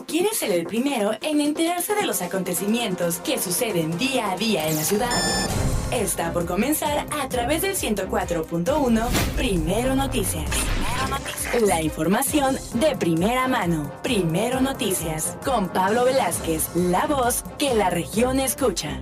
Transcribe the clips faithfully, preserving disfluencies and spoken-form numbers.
quiere ser el primero en enterarse de los acontecimientos que suceden día a día en la ciudad? Está por comenzar a través del ciento cuatro punto uno Primero Noticias. Primero Noticias. La información de primera mano. Primero Noticias. Con Pablo Velázquez, la voz que la región escucha.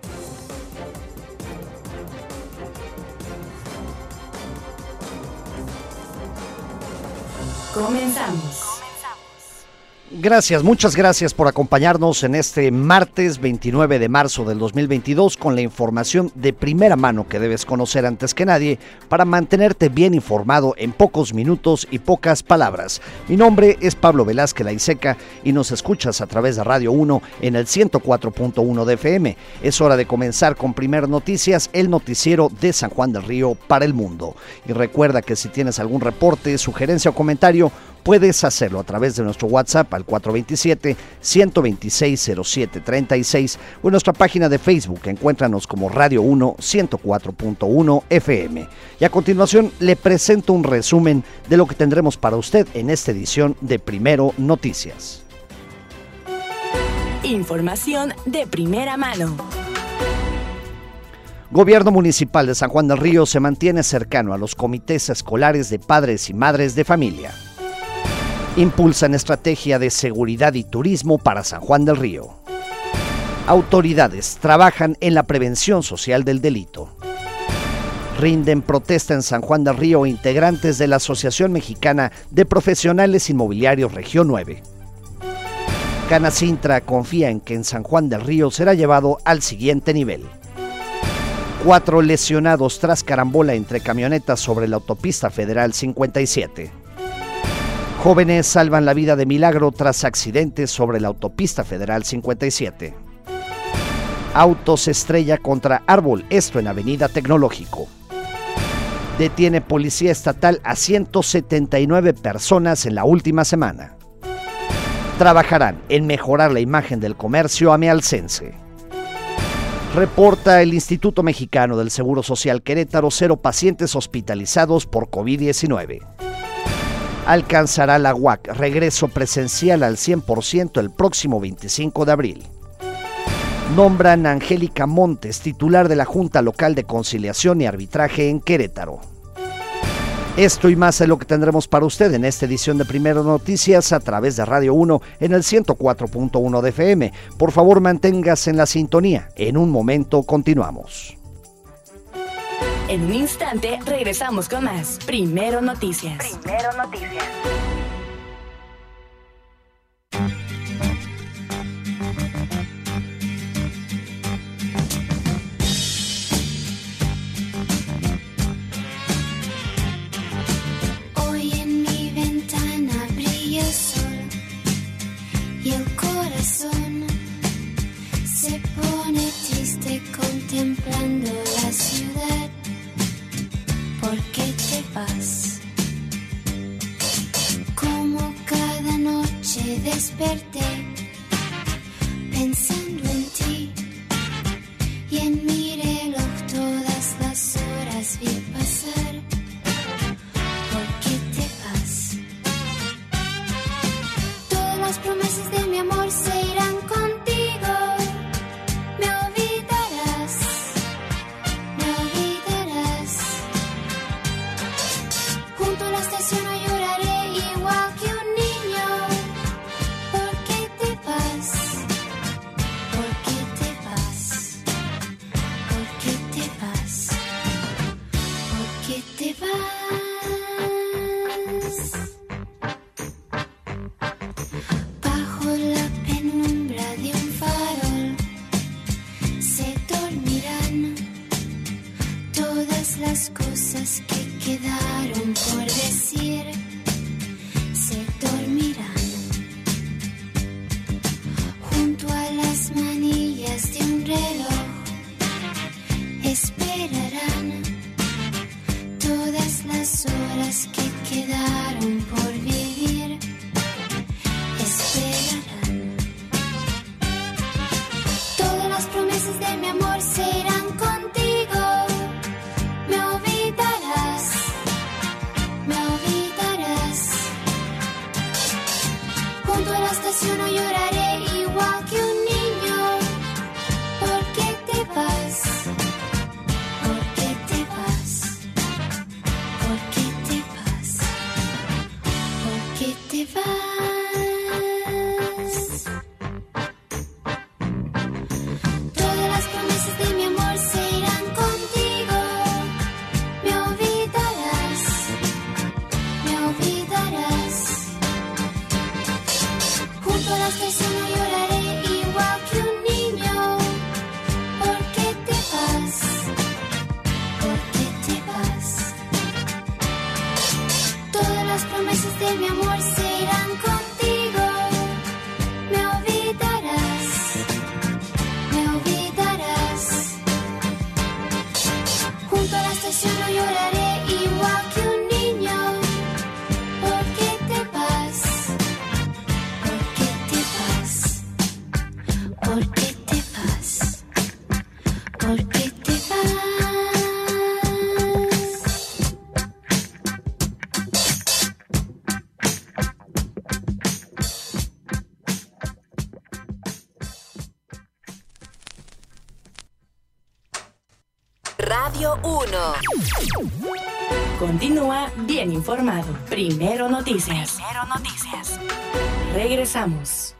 Comenzamos. Gracias, muchas gracias por acompañarnos en este martes veintinueve de marzo del dos mil veintidós con la información de primera mano que debes conocer antes que nadie para mantenerte bien informado en pocos minutos y pocas palabras. Mi nombre es Pablo Velázquez Laiseca y nos escuchas a través de Radio uno en el ciento cuatro punto uno de F M. Es hora de comenzar con Primer Noticias, el noticiero de San Juan del Río para el mundo. Y recuerda que si tienes algún reporte, sugerencia o comentario, puedes hacerlo a través de nuestro WhatsApp al cuatro dos siete, uno dos seis, cero siete tres seis o en nuestra página de Facebook. Encuéntranos como Radio uno ciento cuatro punto uno F M. Y a continuación le presento un resumen de lo que tendremos para usted en esta edición de Primero Noticias. Información de primera mano. Gobierno Municipal de San Juan del Río se mantiene cercano a los comités escolares de padres y madres de familia. Impulsan estrategia de seguridad y turismo para San Juan del Río. Autoridades trabajan en la prevención social del delito. Rinden protesta en San Juan del Río integrantes de la Asociación Mexicana de Profesionales Inmobiliarios Región nueve. Canacintra confía en que en San Juan del Río será llevado al siguiente nivel. Cuatro lesionados tras carambola entre camionetas sobre la autopista federal cincuenta y siete. Jóvenes salvan la vida de milagro tras accidentes sobre la autopista federal cincuenta y siete. Auto se estrella contra árbol, esto en Avenida Tecnológico. Detiene policía estatal a ciento setenta y nueve personas en la última semana. Trabajarán en mejorar la imagen del comercio amealcense. Reporta el Instituto Mexicano del Seguro Social Querétaro cero pacientes hospitalizados por COVID diecinueve. Alcanzará la U A C regreso presencial al cien por ciento el próximo veinticinco de abril. Nombran a Angélica Montes, titular de la Junta Local de Conciliación y Arbitraje en Querétaro. Esto y más es lo que tendremos para usted en esta edición de Primero Noticias a través de Radio uno en el ciento cuatro punto uno de F M. Por favor, manténgase en la sintonía. En un momento continuamos. En un instante regresamos con más Primero Noticias. Primero Noticias. Hoy en mi ventana brilla el sol y el corazón se pone triste contemplando la ciudad. ¿Por qué te vas? Como cada noche desperté pensando en ti y en mi reloj todas las horas vi pasar. ¿Por qué te vas? Todas las promesas de mi amor se irán contigo. Me olvidarás, me olvidarás. Junto a la estación no lloraré igual que un niño. ¿Por qué te vas? ¿Por qué te vas? ¿Por qué te vas? ¿Por qué te vas? Bajo la penumbra Junto a la estación no lloraré igual que un niño. ¿Por qué te vas? ¿Por qué te vas? ¿Por qué te vas? ¿Por qué te vas? Todas las promesas de mi amor se irán contigo. Me olvidarás, me olvidarás. Junto a la estación no lloraré igual que un niño. ¿Por qué te vas? ¿Por qué te vas? Todas las promesas de mi amor se irán contigo. Me olvidarás, me olvidarás. Junto a la estación no lloraré igual que un niño. ¿Por qué te vas? ¿Por qué te vas? ¿Por qué te vas? ¿Por qué te vas? Radio uno. Continúa bien informado. Primero Noticias. Primero Noticias. Regresamos.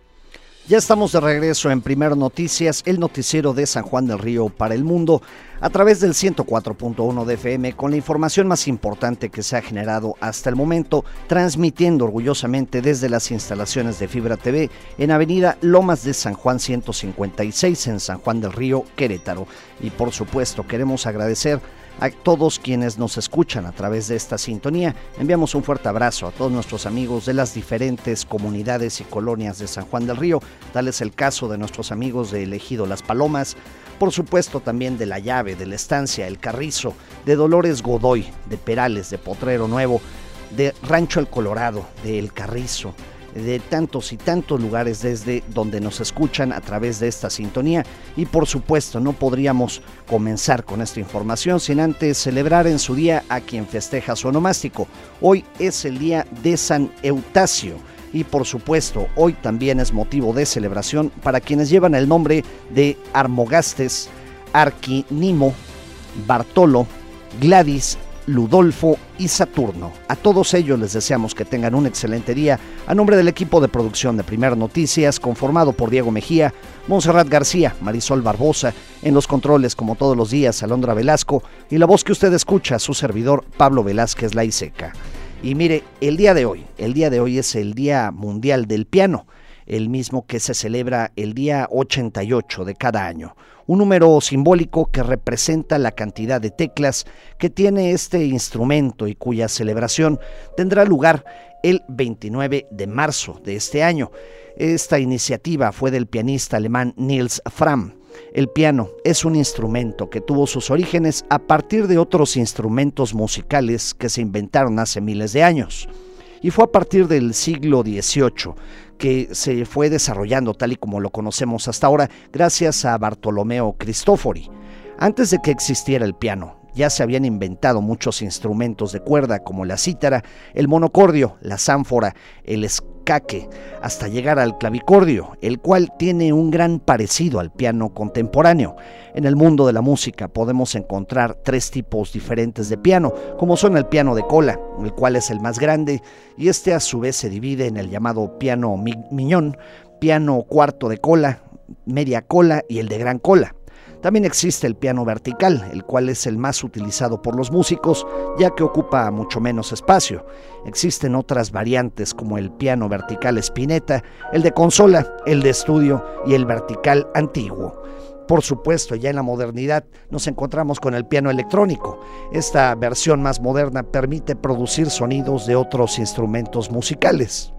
Ya estamos de regreso en Primero Noticias, el noticiero de San Juan del Río para el mundo, a través del ciento cuatro punto uno de F M, con la información más importante que se ha generado hasta el momento, transmitiendo orgullosamente desde las instalaciones de Fibra T V en Avenida Lomas de San Juan ciento cincuenta y seis en San Juan del Río, Querétaro. Y por supuesto queremos agradecer a todos quienes nos escuchan a través de esta sintonía. Enviamos un fuerte abrazo a todos nuestros amigos de las diferentes comunidades y colonias de San Juan del Río. Tal es el caso de nuestros amigos de Ejido Las Palomas, por supuesto también de La Llave, de La Estancia, El Carrizo, de Dolores Godoy, de Perales, de Potrero Nuevo, de Rancho El Colorado, de El Carrizo, de tantos y tantos lugares desde donde nos escuchan a través de esta sintonía. Y por supuesto no podríamos comenzar con esta información sin antes celebrar en su día a quien festeja su onomástico. Hoy es el día de San Eutasio y por supuesto hoy también es motivo de celebración para quienes llevan el nombre de Armogastes, Arquinimo, Bartolo, Gladys, Ludolfo y Saturno. A todos ellos les deseamos que tengan un excelente día. A nombre del equipo de producción de Primero Noticias, conformado por Diego Mejía, Montserrat García, Marisol Barbosa, en los controles como todos los días, Alondra Velasco, y la voz que usted escucha, su servidor Pablo Velázquez Laiseca. Y mire, el día de hoy, el día de hoy es el Día Mundial del Piano, el mismo que se celebra el día ochenta y ocho de cada año. Un número simbólico que representa la cantidad de teclas que tiene este instrumento y cuya celebración tendrá lugar el veintinueve de marzo de este año. Esta iniciativa fue del pianista alemán Niels Fram. El piano es un instrumento que tuvo sus orígenes a partir de otros instrumentos musicales que se inventaron hace miles de años. Y fue a partir del siglo dieciocho que se fue desarrollando tal y como lo conocemos hasta ahora, gracias a Bartolomeo Cristofori. Antes de que existiera el piano, ya se habían inventado muchos instrumentos de cuerda como la cítara, el monocordio, la zánfora, el escaque, hasta llegar al clavicordio, el cual tiene un gran parecido al piano contemporáneo. En el mundo de la música podemos encontrar tres tipos diferentes de piano, como son el piano de cola, el cual es el más grande, y este a su vez se divide en el llamado piano mi- miñón, piano cuarto de cola, media cola y el de gran cola. También existe el piano vertical, el cual es el más utilizado por los músicos, ya que ocupa mucho menos espacio. Existen otras variantes como el piano vertical Spinetta, el de consola, el de estudio y el vertical antiguo. Por supuesto, ya en la modernidad nos encontramos con el piano electrónico. Esta versión más moderna permite producir sonidos de otros instrumentos musicales.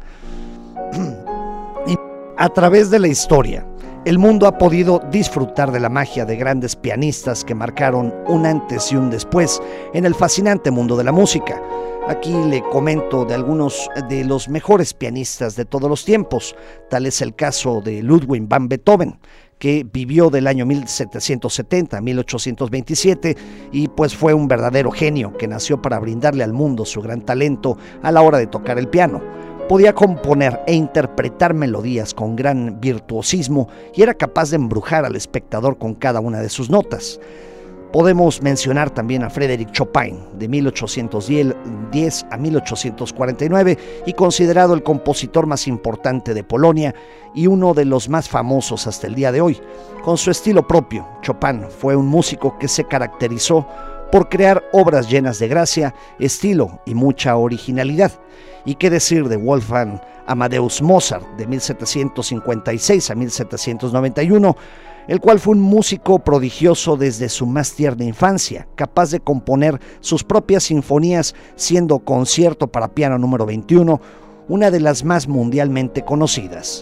Y a través de la historia, el mundo ha podido disfrutar de la magia de grandes pianistas que marcaron un antes y un después en el fascinante mundo de la música. Aquí le comento de algunos de los mejores pianistas de todos los tiempos. Tal es el caso de Ludwig van Beethoven, que vivió del año mil setecientos setenta a mil ochocientos veintisiete y pues fue un verdadero genio que nació para brindarle al mundo su gran talento a la hora de tocar el piano. Podía componer e interpretar melodías con gran virtuosismo y era capaz de embrujar al espectador con cada una de sus notas. Podemos mencionar también a Frédéric Chopin, de mil ochocientos diez a mil ochocientos cuarenta y nueve, y considerado el compositor más importante de Polonia y uno de los más famosos hasta el día de hoy. Con su estilo propio, Chopin fue un músico que se caracterizó por crear obras llenas de gracia, estilo y mucha originalidad. ¿Y qué decir de Wolfgang Amadeus Mozart, de mil setecientos cincuenta y seis a mil setecientos noventa y uno, el cual fue un músico prodigioso desde su más tierna infancia, capaz de componer sus propias sinfonías, siendo Concierto para piano número veintiuno una de las más mundialmente conocidas?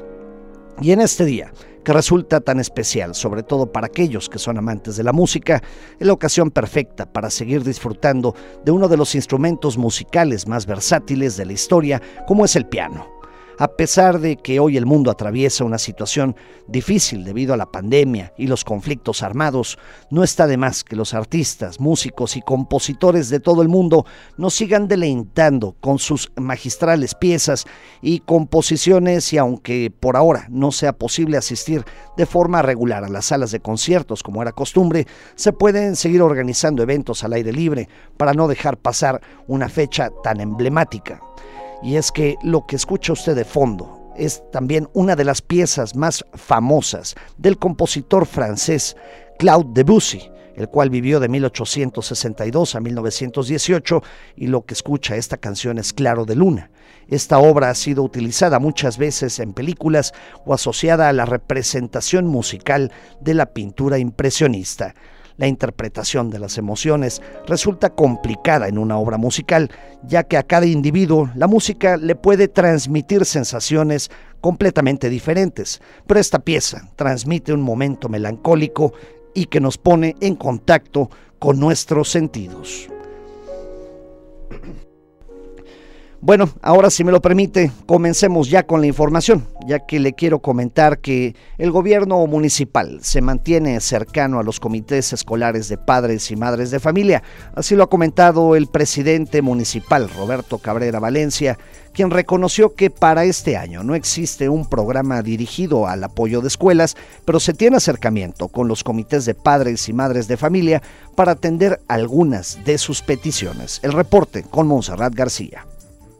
Y en este día, que resulta tan especial, sobre todo para aquellos que son amantes de la música, es la ocasión perfecta para seguir disfrutando de uno de los instrumentos musicales más versátiles de la historia, como es el piano. A pesar de que hoy el mundo atraviesa una situación difícil debido a la pandemia y los conflictos armados, no está de más que los artistas, músicos y compositores de todo el mundo nos sigan deleitando con sus magistrales piezas y composiciones, y aunque por ahora no sea posible asistir de forma regular a las salas de conciertos como era costumbre, se pueden seguir organizando eventos al aire libre para no dejar pasar una fecha tan emblemática. Y es que lo que escucha usted de fondo es también una de las piezas más famosas del compositor francés Claude Debussy, el cual vivió de mil ochocientos sesenta y dos a mil novecientos dieciocho, y lo que escucha esta canción es Claro de Luna. Esta obra ha sido utilizada muchas veces en películas o asociada a la representación musical de la pintura impresionista. La interpretación de las emociones resulta complicada en una obra musical, ya que a cada individuo la música le puede transmitir sensaciones completamente diferentes, pero esta pieza transmite un momento melancólico y que nos pone en contacto con nuestros sentidos. Bueno, ahora si me lo permite, comencemos ya con la información, ya que le quiero comentar que el gobierno municipal se mantiene cercano a los comités escolares de padres y madres de familia. Así lo ha comentado el presidente municipal, Roberto Cabrera Valencia, quien reconoció que para este año no existe un programa dirigido al apoyo de escuelas, pero se tiene acercamiento con los comités de padres y madres de familia para atender algunas de sus peticiones. El reporte con Montserrat García.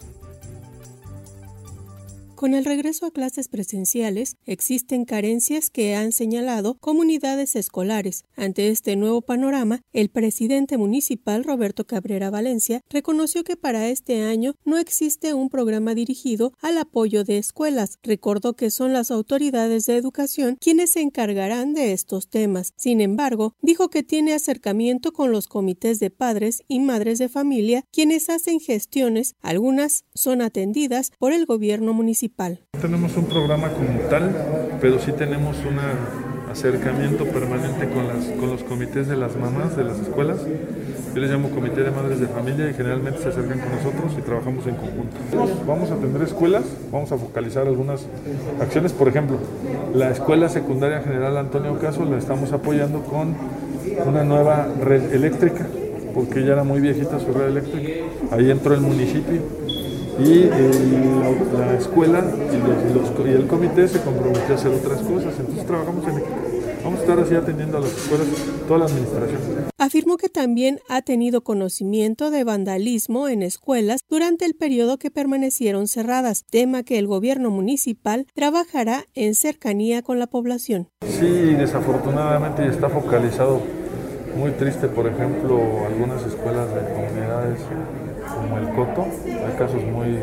Con el regreso a clases presenciales, existen carencias que han señalado comunidades escolares. Ante este nuevo panorama, el presidente municipal, Roberto Cabrera Valencia, reconoció que para este año no existe un programa dirigido al apoyo de escuelas. Recordó que son las autoridades de educación quienes se encargarán de estos temas. Sin embargo, dijo que tiene acercamiento con los comités de padres y madres de familia, quienes hacen gestiones. Algunas son atendidas por el gobierno municipal. No tenemos un programa como tal, pero sí tenemos un acercamiento permanente con, las, con los comités de las mamás de las escuelas. Yo les llamo comité de madres de familia y generalmente se acercan con nosotros y trabajamos en conjunto. Vamos a atender escuelas, vamos a focalizar algunas acciones. Por ejemplo, la Escuela Secundaria General Antonio Caso la estamos apoyando con una nueva red eléctrica, porque ya era muy viejita su red eléctrica. Ahí entró el municipio. Y el, la, la escuela y, los, los, y el comité se comprometió a hacer otras cosas, entonces trabajamos en equipo. Vamos a estar así atendiendo a las escuelas, toda la administración. Afirmó que también ha tenido conocimiento de vandalismo en escuelas durante el periodo que permanecieron cerradas, tema que el gobierno municipal trabajará en cercanía con la población. Sí, desafortunadamente está focalizado, muy triste, por ejemplo, algunas escuelas de comunidades como el Coto, hay casos muy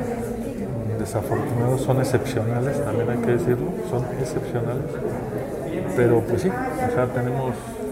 desafortunados, son excepcionales, también hay que decirlo, son excepcionales, pero pues sí, o sea, tenemos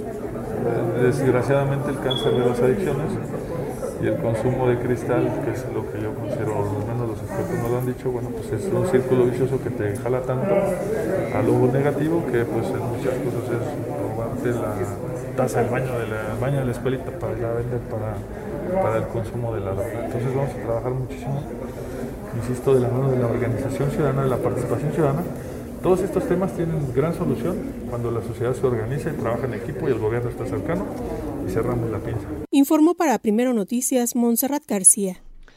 desgraciadamente el cáncer de las adicciones y el consumo de cristal, que es lo que yo considero, al menos los expertos no lo han dicho, bueno, pues es un círculo vicioso que te jala tanto a lo negativo que pues en muchas cosas es robarte la taza del baño de la, baño de la escuelita para ya vender para para el consumo de la droga. Entonces vamos a trabajar muchísimo, insisto, de la mano de la organización ciudadana, de la participación ciudadana. Todos estos temas tienen gran solución cuando la sociedad se organiza y trabaja en equipo y el gobierno está cercano y cerramos la pinza. Informó para Primero Noticias Montserrat García.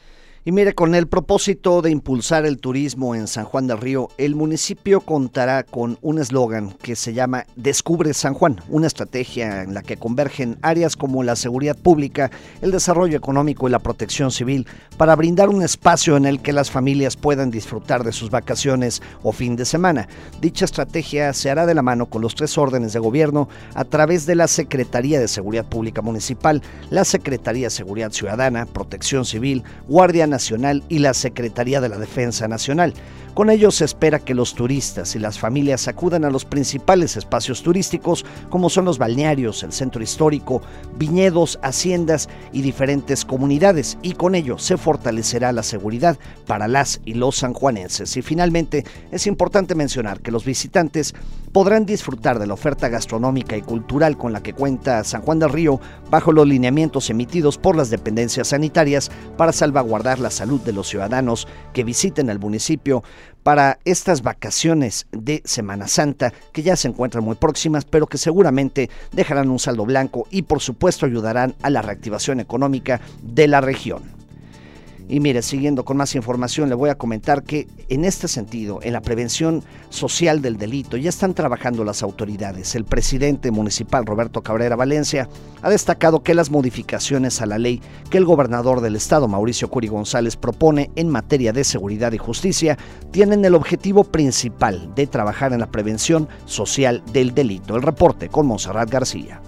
Y mire, con el propósito de impulsar el turismo en San Juan del Río, el municipio contará con un eslogan que se llama Descubre San Juan, una estrategia en la que convergen áreas como la seguridad pública, el desarrollo económico y la protección civil para brindar un espacio en el que las familias puedan disfrutar de sus vacaciones o fin de semana. Dicha estrategia se hará de la mano con los tres órdenes de gobierno a través de la Secretaría de Seguridad Pública Municipal, la Secretaría de Seguridad Ciudadana, Protección Civil, Guardia Nacional Nacional y la Secretaría de la Defensa Nacional. Con ello se espera que los turistas y las familias acudan a los principales espacios turísticos como son los balnearios, el centro histórico, viñedos, haciendas y diferentes comunidades, y con ello se fortalecerá la seguridad para las y los sanjuanenses. Y finalmente es importante mencionar que los visitantes podrán disfrutar de la oferta gastronómica y cultural con la que cuenta San Juan del Río bajo los lineamientos emitidos por las dependencias sanitarias para salvaguardar la salud de los ciudadanos que visiten el municipio para estas vacaciones de Semana Santa, que ya se encuentran muy próximas, pero que seguramente dejarán un saldo blanco y por supuesto ayudarán a la reactivación económica de la región. Y mire, siguiendo con más información, le voy a comentar que en este sentido, en la prevención social del delito, ya están trabajando las autoridades. El presidente municipal, Roberto Cabrera Valencia, ha destacado que las modificaciones a la ley que el gobernador del estado, Mauricio Curi González, propone en materia de seguridad y justicia, tienen el objetivo principal de trabajar en la prevención social del delito. El reporte con Monserrat García.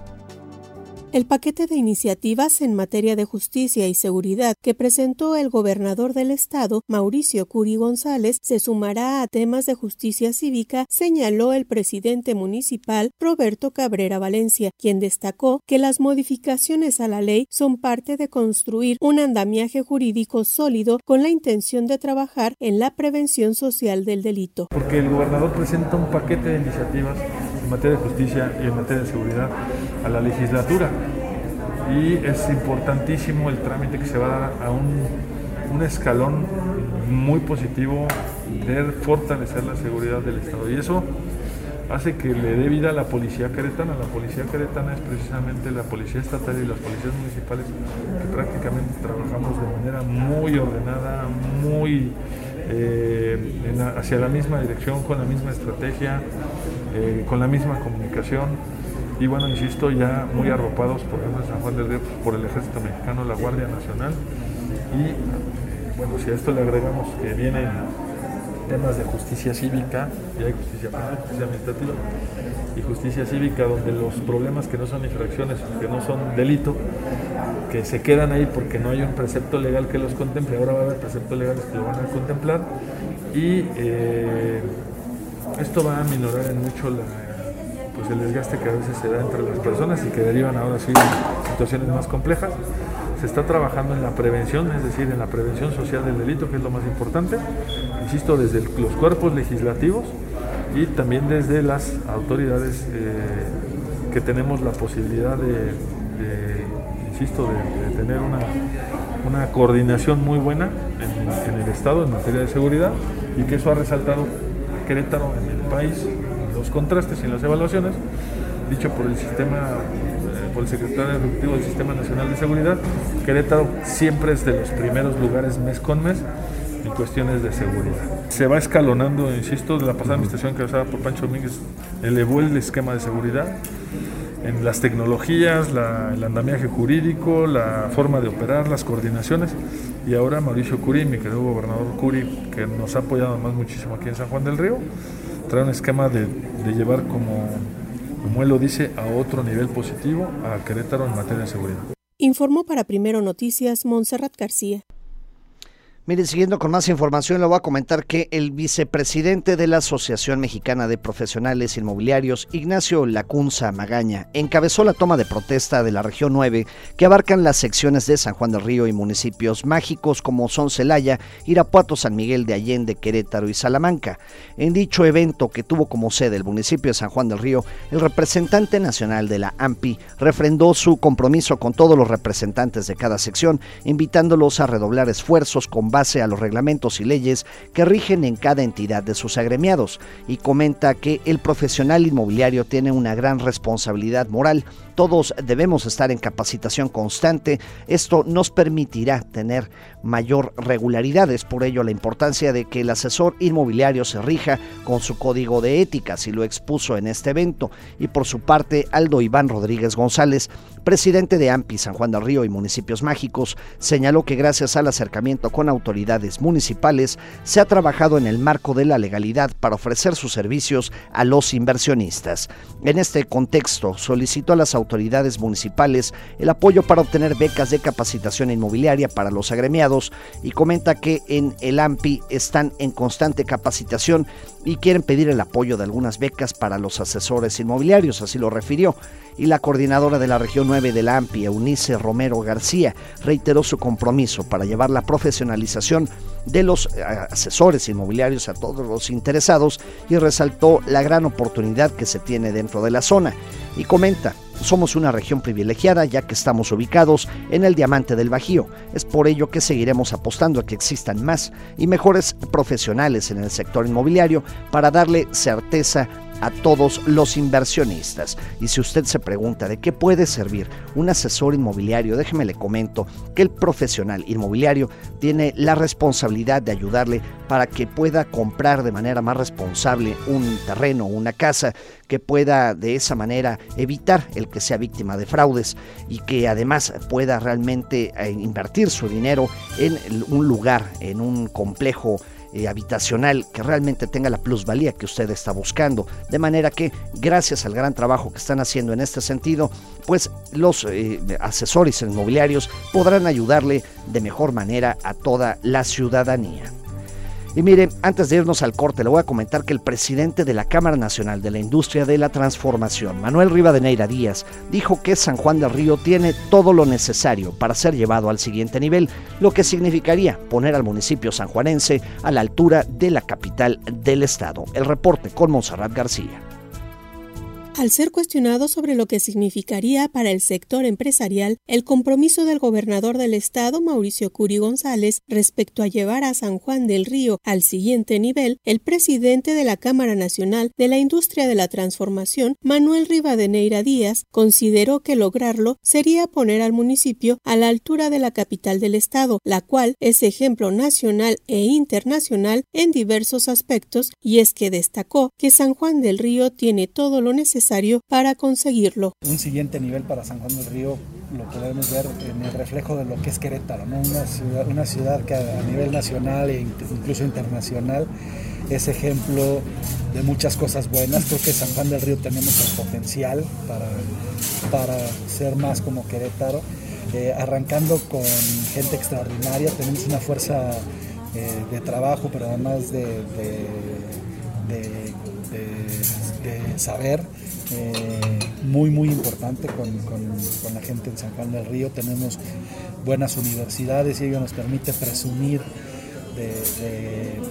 El paquete de iniciativas en materia de justicia y seguridad que presentó el gobernador del estado, Mauricio Curi González, se sumará a temas de justicia cívica, señaló el presidente municipal Roberto Cabrera Valencia, quien destacó que las modificaciones a la ley son parte de construir un andamiaje jurídico sólido con la intención de trabajar en la prevención social del delito. Porque el gobernador presenta un paquete de iniciativas en materia de justicia y en materia de seguridad a la legislatura, y es importantísimo el trámite que se va a dar a un, un escalón muy positivo de fortalecer la seguridad del estado, y eso hace que le dé vida a la policía queretana. La policía queretana es precisamente la policía estatal y las policías municipales que prácticamente trabajamos de manera muy ordenada, muy eh, en la, hacia la misma dirección, con la misma estrategia, eh, con la misma comunicación. Y bueno, insisto, ya muy arropados, por ejemplo, en San Juan del Río, por el Ejército Mexicano, la Guardia Nacional. Y bueno, si a esto le agregamos que vienen temas de justicia cívica, y hay justicia penal, justicia administrativa y justicia cívica, donde los problemas que no son infracciones, que no son delito, que se quedan ahí porque no hay un precepto legal que los contemple. Ahora va a haber preceptos legales que lo van a contemplar, y eh, esto va a minorar en mucho la pues el desgaste que a veces se da entre las personas y que derivan ahora sí en situaciones más complejas. Se está trabajando en la prevención, es decir, en la prevención social del delito, que es lo más importante, insisto, desde el, los cuerpos legislativos y también desde las autoridades eh, que tenemos la posibilidad de, de insisto, de, de tener una, una coordinación muy buena en, en el Estado en materia de seguridad, y que eso ha resaltado a Querétaro en el país, los contrastes y las evaluaciones, dicho por el sistema, eh, por el secretario ejecutivo del Sistema Nacional de Seguridad. Querétaro siempre es de los primeros lugares mes con mes en cuestiones de seguridad. Se va escalonando, insisto, de la pasada administración encabezada por Pancho Domínguez, elevó el esquema de seguridad en las tecnologías, la, el andamiaje jurídico, la forma de operar, las coordinaciones, y ahora Mauricio Curi, mi querido gobernador Curi, que nos ha apoyado más muchísimo aquí en San Juan del Río, trae un esquema de, de llevar, como, como él lo dice, a otro nivel positivo a Querétaro en materia de seguridad. Informó para Primero Noticias Monserrat García. Miren, siguiendo con más información, le voy a comentar que el vicepresidente de la Asociación Mexicana de Profesionales Inmobiliarios, Ignacio Lacunza Magaña, encabezó la toma de protesta de la región nueve, que abarcan las secciones de San Juan del Río y municipios mágicos como son Celaya, Irapuato, San Miguel de Allende, Querétaro y Salamanca. En dicho evento, que tuvo como sede el municipio de San Juan del Río, el representante nacional de la A M P I refrendó su compromiso con todos los representantes de cada sección, invitándolos a redoblar esfuerzos con base a los reglamentos y leyes que rigen en cada entidad de sus agremiados, y comenta que el profesional inmobiliario tiene una gran responsabilidad moral. Todos debemos estar en capacitación constante. Esto nos permitirá tener mayor regularidad. Es por ello la importancia de que el asesor inmobiliario se rija con su código de ética, así lo expuso en este evento. Y por su parte, Aldo Iván Rodríguez González, presidente de AMPI San Juan del Río y Municipios Mágicos, señaló que gracias al acercamiento con autoridades municipales se ha trabajado en el marco de la legalidad para ofrecer sus servicios a los inversionistas. En este contexto, solicitó a las autoridades municipales el apoyo para obtener becas de capacitación inmobiliaria para los agremiados, y comenta que en el AMPI están en constante capacitación y quieren pedir el apoyo de algunas becas para los asesores inmobiliarios, así lo refirió. Y la coordinadora de la región nueve de la AMPI, Eunice Romero García, reiteró su compromiso para llevar la profesionalización de los asesores inmobiliarios a todos los interesados, y resaltó la gran oportunidad que se tiene dentro de la zona. Y comenta: somos una región privilegiada ya que estamos ubicados en el diamante del Bajío. Es por ello que seguiremos apostando a que existan más y mejores profesionales en el sector inmobiliario para darle certeza a todos los inversionistas. Y si usted se pregunta de qué puede servir un asesor inmobiliario, déjeme le comento que el profesional inmobiliario tiene la responsabilidad de ayudarle para que pueda comprar de manera más responsable un terreno o una casa, que pueda de esa manera evitar el que sea víctima de fraudes, y que además pueda realmente invertir su dinero en un lugar, en un complejo Eh, habitacional que realmente tenga la plusvalía que usted está buscando, de manera que gracias al gran trabajo que están haciendo en este sentido, pues los eh, asesores inmobiliarios podrán ayudarle de mejor manera a toda la ciudadanía. Y mire, antes de irnos al corte, le voy a comentar que el presidente de la Cámara Nacional de la Industria de la Transformación, Manuel Rivadeneira Díaz, dijo que San Juan del Río tiene todo lo necesario para ser llevado al siguiente nivel, lo que significaría poner al municipio sanjuanense a la altura de la capital del estado. El reporte con Montserrat García. Al ser cuestionado sobre lo que significaría para el sector empresarial el compromiso del gobernador del estado, Mauricio Curi González, respecto a llevar a San Juan del Río al siguiente nivel, el presidente de la Cámara Nacional de la Industria de la Transformación, Manuel Rivadeneira Díaz, consideró que lograrlo sería poner al municipio a la altura de la capital del estado, la cual es ejemplo nacional e internacional en diversos aspectos, y es que destacó que San Juan del Río tiene todo lo necesario para conseguirlo. Un siguiente nivel para San Juan del Río lo podemos ver en el reflejo de lo que es Querétaro, ¿no? Una ciudad, una ciudad que a nivel nacional e incluso internacional es ejemplo de muchas cosas buenas. Creo que San Juan del Río tenemos el potencial para, para ser más como Querétaro, eh, arrancando con gente extraordinaria. Tenemos una fuerza eh, de trabajo, pero además de, de, de, de, de saber, Eh, muy muy importante con, con, con la gente en San Juan del Río. Tenemos buenas universidades y ello nos permite presumir de, de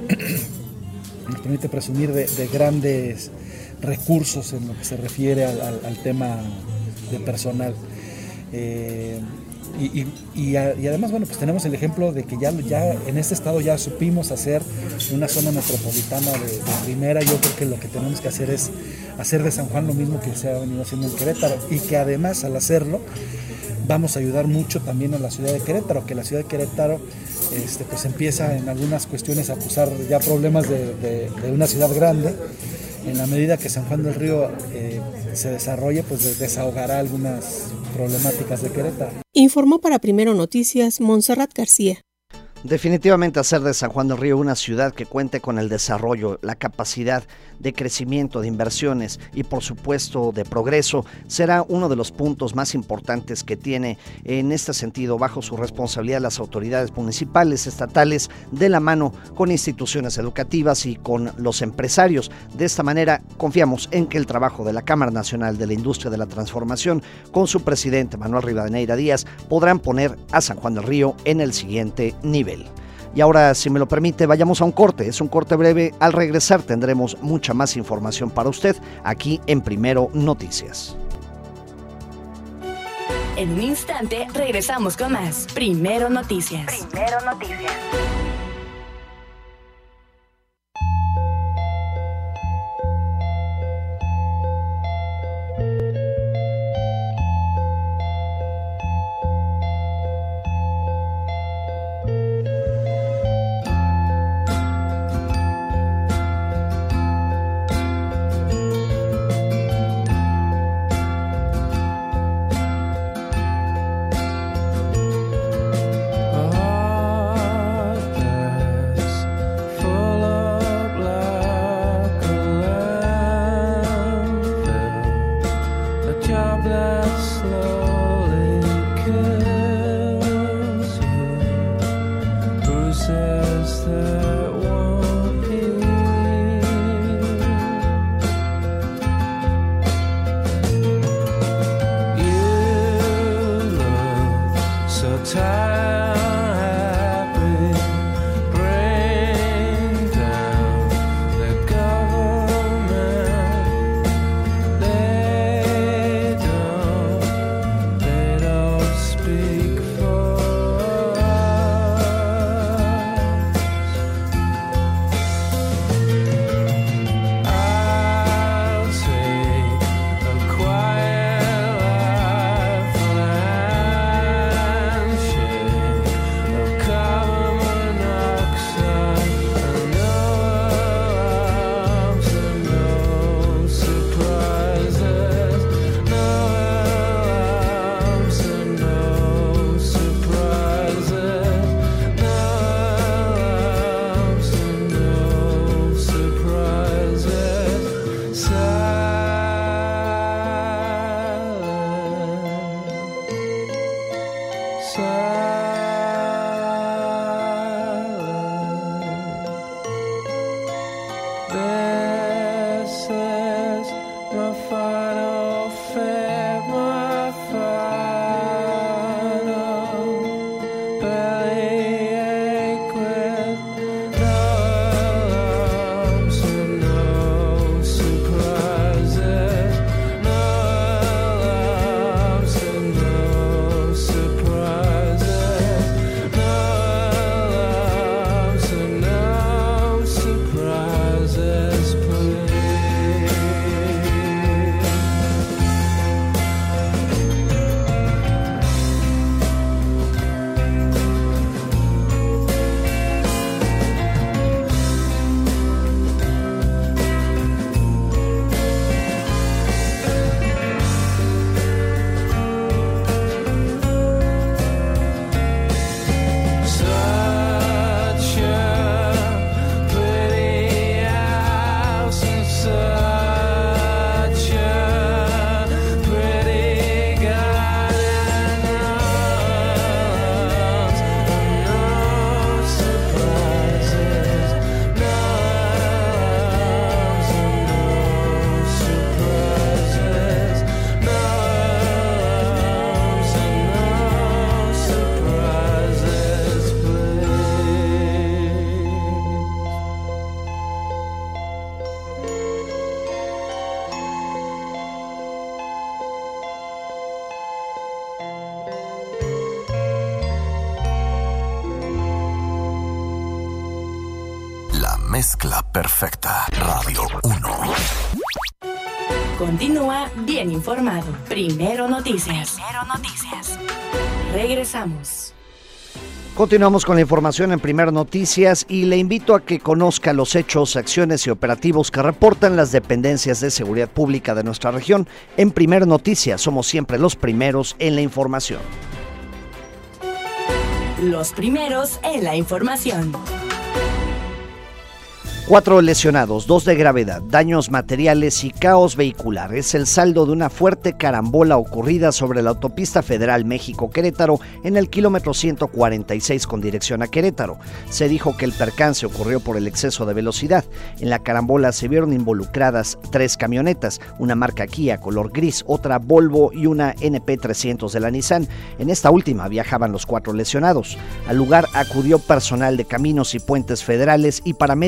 nos permite presumir de, de grandes recursos en lo que se refiere al, al, al tema de personal. Eh, Y, y, y, a, y además, bueno, pues tenemos el ejemplo de que ya, ya en este estado ya supimos hacer una zona metropolitana de, de primera. Yo creo que lo que tenemos que hacer es hacer de San Juan lo mismo que se ha venido haciendo en Querétaro, y que además al hacerlo vamos a ayudar mucho también a la ciudad de Querétaro, que la ciudad de Querétaro este, pues empieza en algunas cuestiones a acusar ya problemas de, de, de una ciudad grande. En la medida que San Juan del Río eh, se desarrolle, pues desahogará algunas problemáticas de Querétaro. Informó para Primero Noticias Montserrat García. Definitivamente hacer de San Juan del Río una ciudad que cuente con el desarrollo, la capacidad de crecimiento, de inversiones y por supuesto de progreso será uno de los puntos más importantes que tiene en este sentido bajo su responsabilidad las autoridades municipales, estatales, de la mano con instituciones educativas y con los empresarios. De esta manera confiamos en que el trabajo de la Cámara Nacional de la Industria de la Transformación con su presidente Manuel Rivadeneira Díaz podrán poner a San Juan del Río en el siguiente nivel. Y ahora, si me lo permite, vayamos a un corte. Es un corte breve. Al regresar tendremos mucha más información para usted aquí en Primero Noticias. En un instante regresamos con más. Primero Noticias. Primero Noticias. Mezcla perfecta. Radio uno. Continúa bien informado. Primero Noticias. Primero Noticias. Regresamos. Continuamos con la información en Primero Noticias y le invito a que conozca los hechos, acciones y operativos que reportan las dependencias de seguridad pública de nuestra región. En Primero Noticias somos siempre los primeros en la información. Los primeros en la información. Cuatro lesionados, dos de gravedad, daños materiales y caos vehicular. Es el saldo de una fuerte carambola ocurrida sobre la autopista federal México-Querétaro en el kilómetro ciento cuarenta y seis con dirección a Querétaro. Se dijo que el percance ocurrió por el exceso de velocidad. En la carambola se vieron involucradas tres camionetas, una marca Kia color gris, otra Volvo y una N P trescientos de la Nissan. En esta última viajaban los cuatro lesionados. Al lugar acudió personal de Caminos y Puentes Federales y paramédicos de Cruz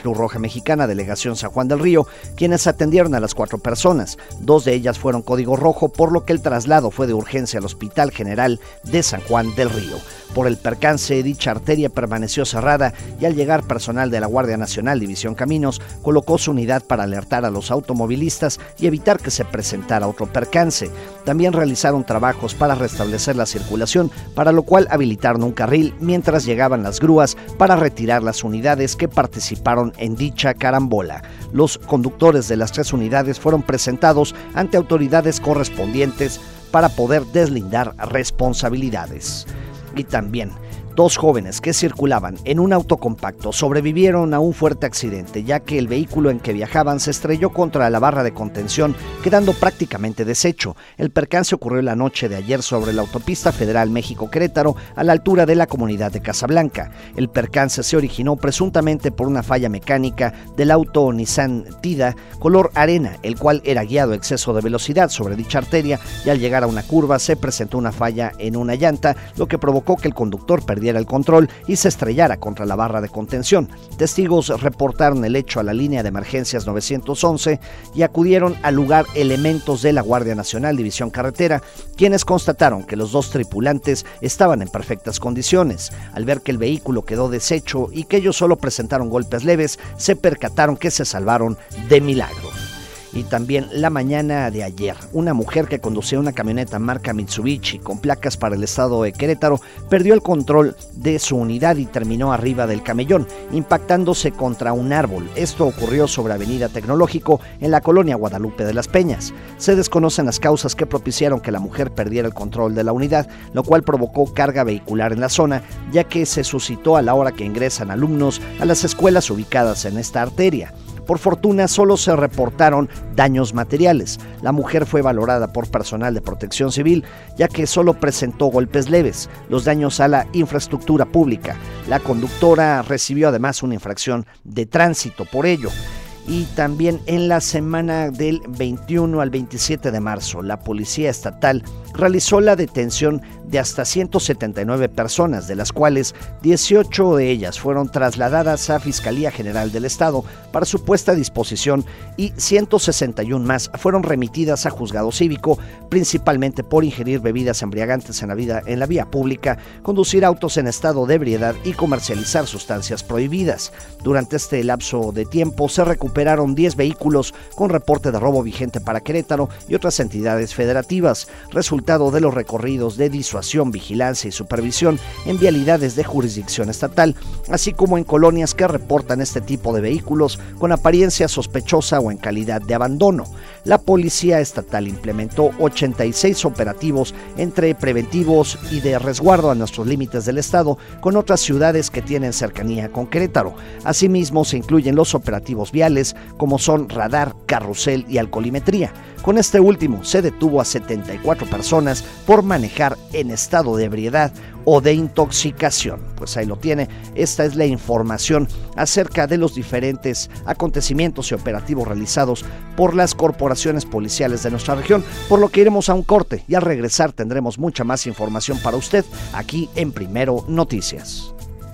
Cruz Roja Mexicana, Delegación San Juan del Río, quienes atendieron a las cuatro personas. Dos de ellas fueron código rojo, por lo que el traslado fue de urgencia al Hospital General de San Juan del Río. Por el percance, dicha arteria permaneció cerrada y al llegar personal de la Guardia Nacional División Caminos colocó su unidad para alertar a los automovilistas y evitar que se presentara otro percance. También realizaron trabajos para restablecer la circulación, para lo cual habilitaron un carril mientras llegaban las grúas para retirar las unidades que participaron en dicha carambola. Los conductores de las tres unidades fueron presentados ante autoridades correspondientes para poder deslindar responsabilidades. Y también, dos jóvenes que circulaban en un auto compacto sobrevivieron a un fuerte accidente, ya que el vehículo en que viajaban se estrelló contra la barra de contención, quedando prácticamente deshecho. El percance ocurrió la noche de ayer sobre la autopista federal México-Querétaro, a la altura de la comunidad de Casablanca. El percance se originó presuntamente por una falla mecánica del auto Nissan Tida color arena, el cual era guiado a exceso de velocidad sobre dicha arteria, y al llegar a una curva se presentó una falla en una llanta, lo que provocó que el conductor perdiera el control y se estrellara contra la barra de contención. Testigos reportaron el hecho a la línea de emergencias nueve once y acudieron al lugar elementos de la Guardia Nacional División Carretera, quienes constataron que los dos tripulantes estaban en perfectas condiciones. Al ver que el vehículo quedó deshecho y que ellos solo presentaron golpes leves, se percataron que se salvaron de milagro. Y también la mañana de ayer, una mujer que conducía una camioneta marca Mitsubishi con placas para el estado de Querétaro perdió el control de su unidad y terminó arriba del camellón, impactándose contra un árbol. Esto ocurrió sobre Avenida Tecnológico en la colonia Guadalupe de las Peñas. Se desconocen las causas que propiciaron que la mujer perdiera el control de la unidad, lo cual provocó carga vehicular en la zona, ya que se suscitó a la hora que ingresan alumnos a las escuelas ubicadas en esta arteria. Por fortuna, solo se reportaron daños materiales. La mujer fue valorada por personal de protección civil, ya que solo presentó golpes leves, los daños a la infraestructura pública. La conductora recibió además una infracción de tránsito por ello. Y también en la semana del veintiuno al veintisiete de marzo, la Policía Estatal realizó la detención de hasta ciento setenta y nueve personas, de las cuales dieciocho de ellas fueron trasladadas a Fiscalía General del Estado para su puesta a disposición y ciento sesenta y una más fueron remitidas a juzgado cívico, principalmente por ingerir bebidas embriagantes en la, vida, en la vía pública, conducir autos en estado de ebriedad y comercializar sustancias prohibidas. Durante este lapso de tiempo se recuperaron diez vehículos con reporte de robo vigente para Querétaro y otras entidades federativas, resultado de los recorridos de disuasión, vigilancia y supervisión en vialidades de jurisdicción estatal, así como en colonias que reportan este tipo de vehículos con apariencia sospechosa o en calidad de abandono. La Policía Estatal implementó ochenta y seis operativos entre preventivos y de resguardo a nuestros límites del estado con otras ciudades que tienen cercanía con Querétaro. Asimismo, se incluyen los operativos viales como son radar, carrusel y alcoholimetría. Con este último se detuvo a setenta y cuatro personas por manejar en estado de ebriedad o de intoxicación. Pues ahí lo tiene, esta es la información acerca de los diferentes acontecimientos y operativos realizados por las corporaciones policiales de nuestra región, por lo que iremos a un corte y al regresar tendremos mucha más información para usted aquí en Primero Noticias.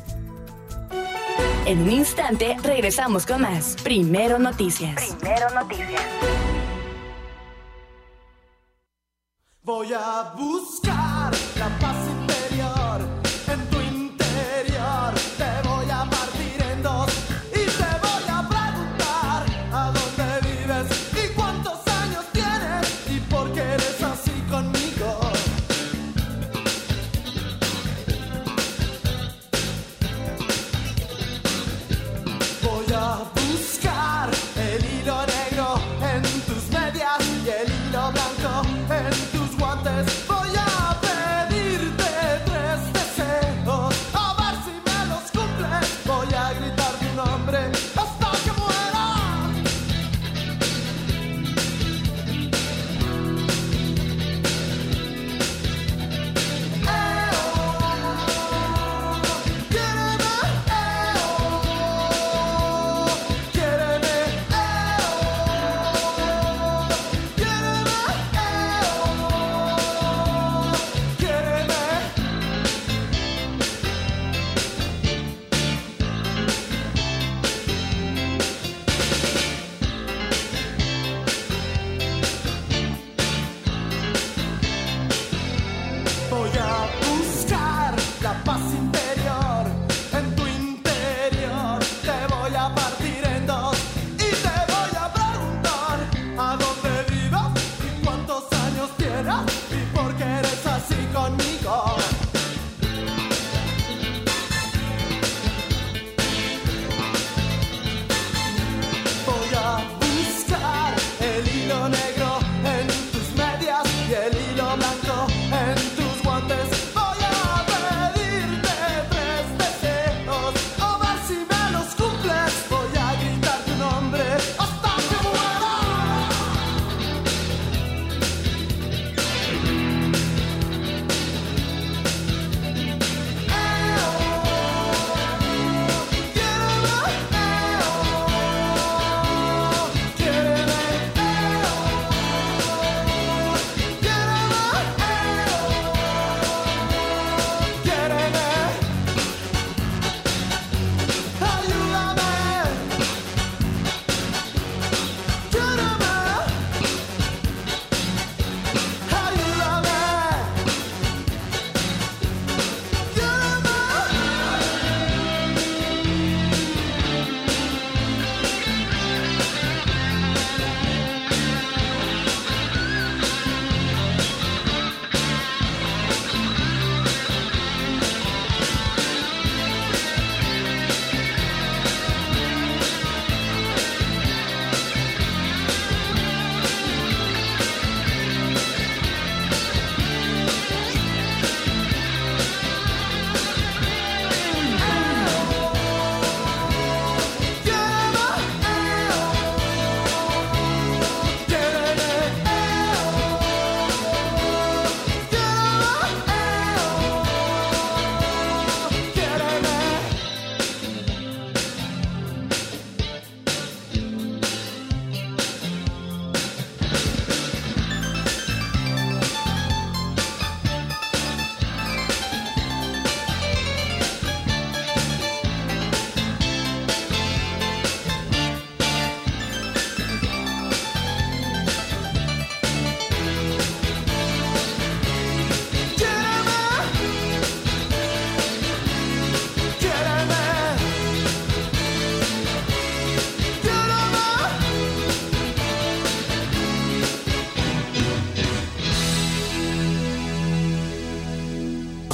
En un instante regresamos con más Primero Noticias. Primero Noticias. Voy a buscar la paz interior en tu interior. Te voy a partir en dos y te voy a preguntar a dónde vives y cuántos años tienes y por qué eres así conmigo. Voy a buscar el hilo negro en tus medias y el hilo blanco en tus guantes. Voy a pedirte tu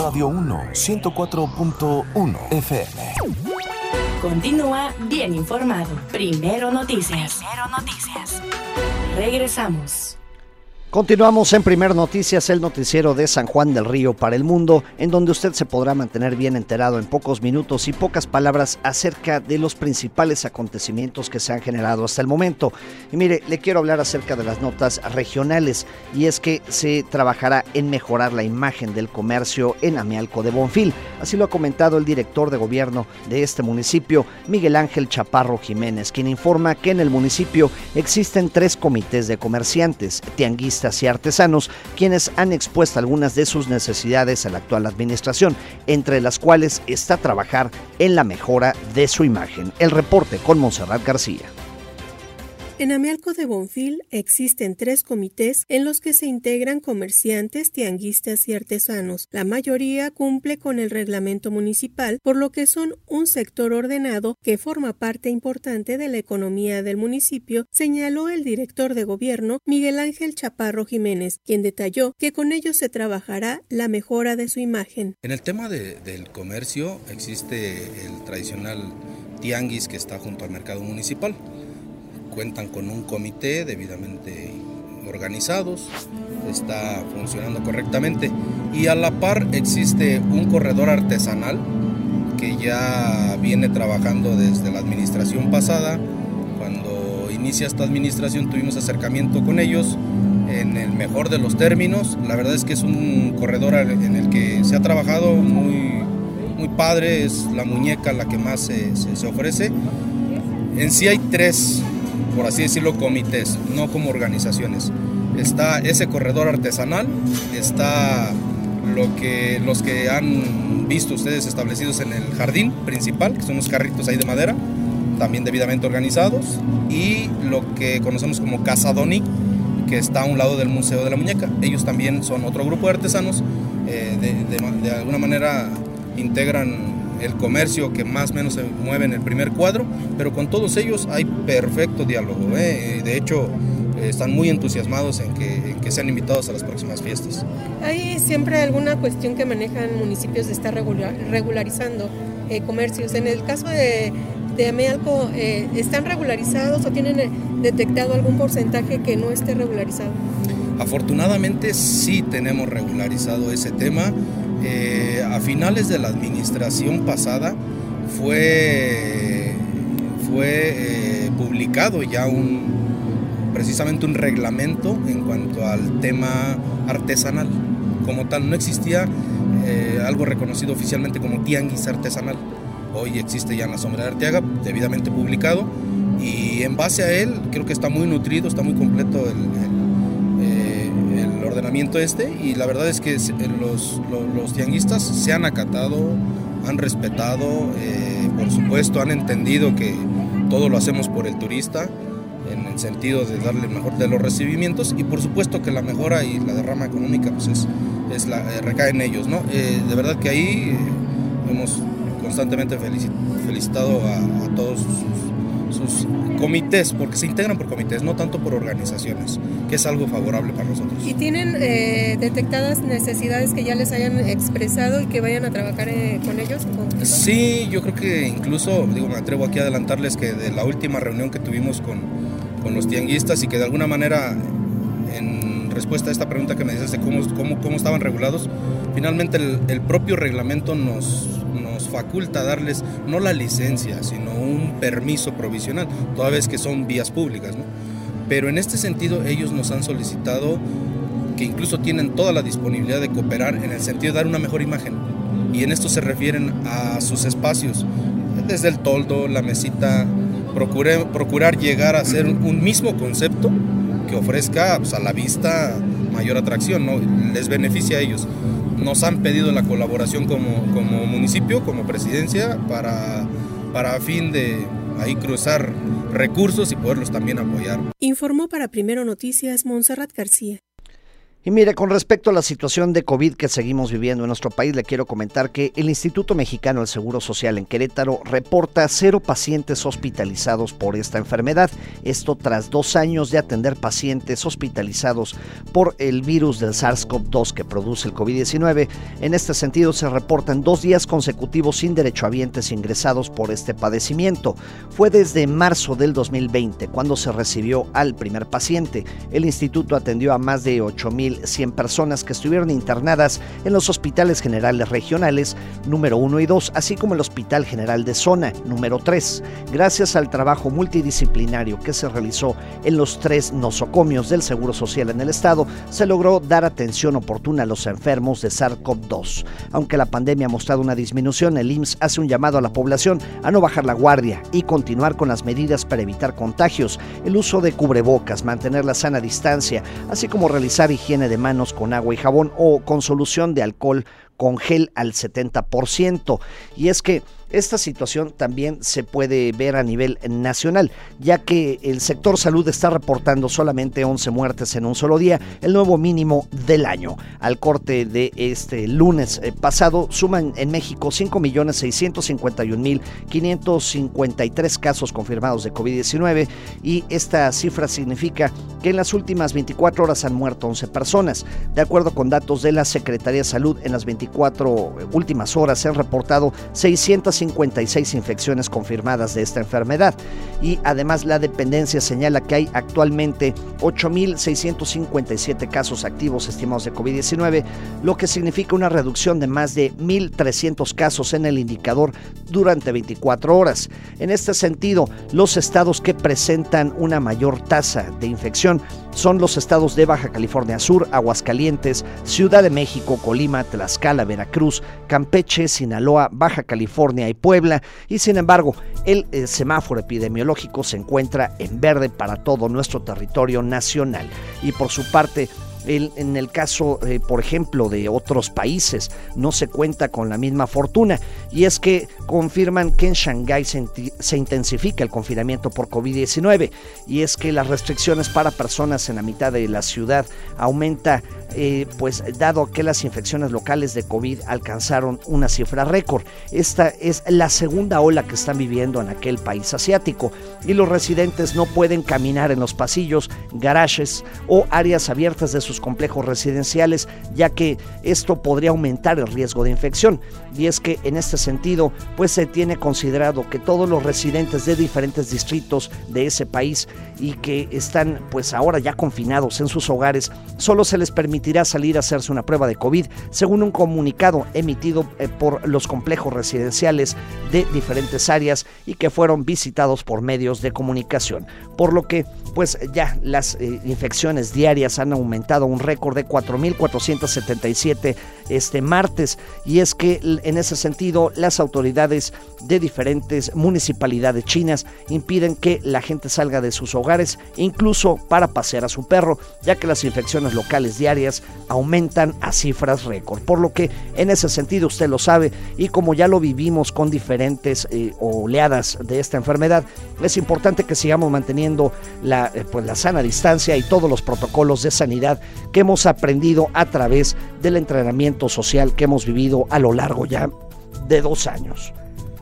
Radio uno, ciento cuatro punto uno F M. Continúa bien informado. Primero Noticias. Primero Noticias. Regresamos. Continuamos en Primer Noticias, el noticiero de San Juan del Río para el mundo, en donde usted se podrá mantener bien enterado en pocos minutos y pocas palabras acerca de los principales acontecimientos que se han generado hasta el momento. Y mire, le quiero hablar acerca de las notas regionales, y es que se trabajará en mejorar la imagen del comercio en Amealco de Bonfil. Así lo ha comentado el director de gobierno de este municipio, Miguel Ángel Chaparro Jiménez, quien informa que en el municipio existen tres comités de comerciantes, tianguistas y artesanos, quienes han expuesto algunas de sus necesidades a la actual administración, entre las cuales está trabajar en la mejora de su imagen. El reporte con Montserrat García. En Amealco de Bonfil existen tres comités en los que se integran comerciantes, tianguistas y artesanos. La mayoría cumple con el reglamento municipal, por lo que son un sector ordenado que forma parte importante de la economía del municipio, señaló el director de gobierno Miguel Ángel Chaparro Jiménez, quien detalló que con ellos se trabajará la mejora de su imagen. En el tema de, del comercio existe el tradicional tianguis que está junto al mercado municipal. Cuentan con un comité debidamente organizados, está funcionando correctamente, y a la par existe un corredor artesanal que ya viene trabajando desde la administración pasada. Cuando inicia esta administración tuvimos acercamiento con ellos en el mejor de los términos. La verdad es que es un corredor en el que se ha trabajado muy, muy padre, es la muñeca la que más se, se, se ofrece. En sí hay tres, por así decirlo, comités, no como organizaciones. Está ese corredor artesanal, está lo que, los que han visto ustedes establecidos en el jardín principal, que son unos carritos ahí de madera, también debidamente organizados, y lo que conocemos como Casa Doni, que está a un lado del Museo de la Muñeca. Ellos también son otro grupo de artesanos, eh, de, de, de alguna manera integran el comercio que más o menos se mueve en el primer cuadro, pero con todos ellos hay perfecto diálogo, ¿eh? De hecho, eh, están muy entusiasmados en que, en que sean invitados a las próximas fiestas. ¿Hay siempre alguna cuestión que manejan municipios de estar regular, regularizando eh, comercios? En el caso de, de Amealco, eh, ¿están regularizados o tienen eh, detectado algún porcentaje que no esté regularizado? Afortunadamente sí tenemos regularizado ese tema. Eh, a finales de la administración pasada fue, fue eh, publicado ya un, precisamente un reglamento en cuanto al tema artesanal. Como tal, no existía eh, algo reconocido oficialmente como tianguis artesanal. Hoy existe ya en la Sombra de Arteaga, debidamente publicado, y en base a él creo que está muy nutrido, está muy completo el, el el ordenamiento este, y la verdad es que los, los, los tianguistas se han acatado, han respetado, eh, por supuesto han entendido que todo lo hacemos por el turista, en el sentido de darle el mejor de los recibimientos, y por supuesto que la mejora y la derrama económica pues es, es la, eh, recae en ellos, ¿no? Eh, de verdad que ahí eh, hemos constantemente felicit, felicitado a, a todos sus, sus comités, porque se integran por comités, no tanto por organizaciones, que es algo favorable para nosotros. ¿Y tienen eh, detectadas necesidades que ya les hayan expresado y que vayan a trabajar eh, con ellos? ¿Con sí, yo creo que incluso, digo, me atrevo aquí a adelantarles que de la última reunión que tuvimos con, con los tianguistas, y que de alguna manera, en respuesta a esta pregunta que me dices de cómo, cómo, cómo estaban regulados, finalmente el, el propio reglamento nos, nos faculta darles no la licencia, sino un permiso provisional, toda vez que son vías públicas, ¿no? Pero en este sentido ellos nos han solicitado que incluso tienen toda la disponibilidad de cooperar en el sentido de dar una mejor imagen, y en esto se refieren a sus espacios, desde el toldo, la mesita, procure, procurar llegar a ser un mismo concepto que ofrezca pues, a la vista mayor atracción, ¿no? Les beneficia a ellos. Nos han pedido la colaboración como, como municipio, como presidencia, para, para a fin de ahí cruzar recursos y poderlos también apoyar. Informó para Primero Noticias Montserrat García. Y mire, con respecto a la situación de COVID que seguimos viviendo en nuestro país, le quiero comentar que el Instituto Mexicano del Seguro Social en Querétaro reporta cero pacientes hospitalizados por esta enfermedad. Esto tras dos años de atender pacientes hospitalizados por el virus del SARS-CoV dos que produce el COVID diecinueve. En este sentido, se reportan dos días consecutivos sin derechohabientes ingresados por este padecimiento. Fue desde marzo del dos mil veinte cuando se recibió al primer paciente. El instituto atendió a más de ocho mil cien personas que estuvieron internadas en los hospitales generales regionales número uno y dos, así como el Hospital General de Zona número tres. Gracias al trabajo multidisciplinario que se realizó en los tres nosocomios del Seguro Social en el estado, se logró dar atención oportuna a los enfermos de SARS-CoV dos. Aunque la pandemia ha mostrado una disminución, el I M S S hace un llamado a la población a no bajar la guardia y continuar con las medidas para evitar contagios, el uso de cubrebocas, mantener la sana distancia, así como realizar higiene de manos con agua y jabón o con solución de alcohol con gel al setenta por ciento. Y es que esta situación también se puede ver a nivel nacional, ya que el sector salud está reportando solamente once muertes en un solo día, el nuevo mínimo del año. Al corte de este lunes pasado, suman en México cinco millones seiscientos cincuenta y un mil quinientos cincuenta y tres casos confirmados de COVID diecinueve, y esta cifra significa que en las últimas veinticuatro horas han muerto once personas. De acuerdo con datos de la Secretaría de Salud, en las veinticuatro últimas horas se han reportado seiscientos cincuenta y seis infecciones confirmadas de esta enfermedad, y además la dependencia señala que hay actualmente ocho mil seiscientos cincuenta y siete casos activos estimados de COVID diecinueve, lo que significa una reducción de más de mil trescientos casos en el indicador durante veinticuatro horas. En este sentido, los estados que presentan una mayor tasa de infección son los estados de Baja California Sur, Aguascalientes, Ciudad de México, Colima, Tlaxcala, Veracruz, Campeche, Sinaloa, Baja California y Puebla, y sin embargo el, el semáforo epidemiológico se encuentra en verde para todo nuestro territorio nacional. Y por su parte, El, en el caso, eh, por ejemplo, de otros países, no se cuenta con la misma fortuna, y es que confirman que en Shanghái se, se intensifica el confinamiento por COVID diecinueve, y es que las restricciones para personas en la mitad de la ciudad aumenta, eh, pues dado que las infecciones locales de COVID alcanzaron una cifra récord. Esta es la segunda ola que están viviendo en aquel país asiático, y los residentes no pueden caminar en los pasillos, garajes o áreas abiertas de sus complejos residenciales, ya que esto podría aumentar el riesgo de infección. Y es que en este sentido, pues se tiene considerado que todos los residentes de diferentes distritos de ese país y que están pues ahora ya confinados en sus hogares, solo se les permitirá salir a hacerse una prueba de COVID, según un comunicado emitido eh, por los complejos residenciales de diferentes áreas y que fueron visitados por medios de comunicación, por lo que pues ya las eh, infecciones diarias han aumentado un récord de cuatro mil cuatrocientos setenta y siete este martes, y es que en ese sentido las autoridades de diferentes municipalidades chinas impiden que la gente salga de sus hogares, incluso para pasear a su perro, ya que las infecciones locales diarias aumentan a cifras récord, por lo que en ese sentido usted lo sabe, y como ya lo vivimos con diferentes eh, oleadas de esta enfermedad, es importante que sigamos manteniendo la, eh, pues la sana distancia y todos los protocolos de sanidad que hemos aprendido a través del entrenamiento social que hemos vivido a lo largo ya de dos años.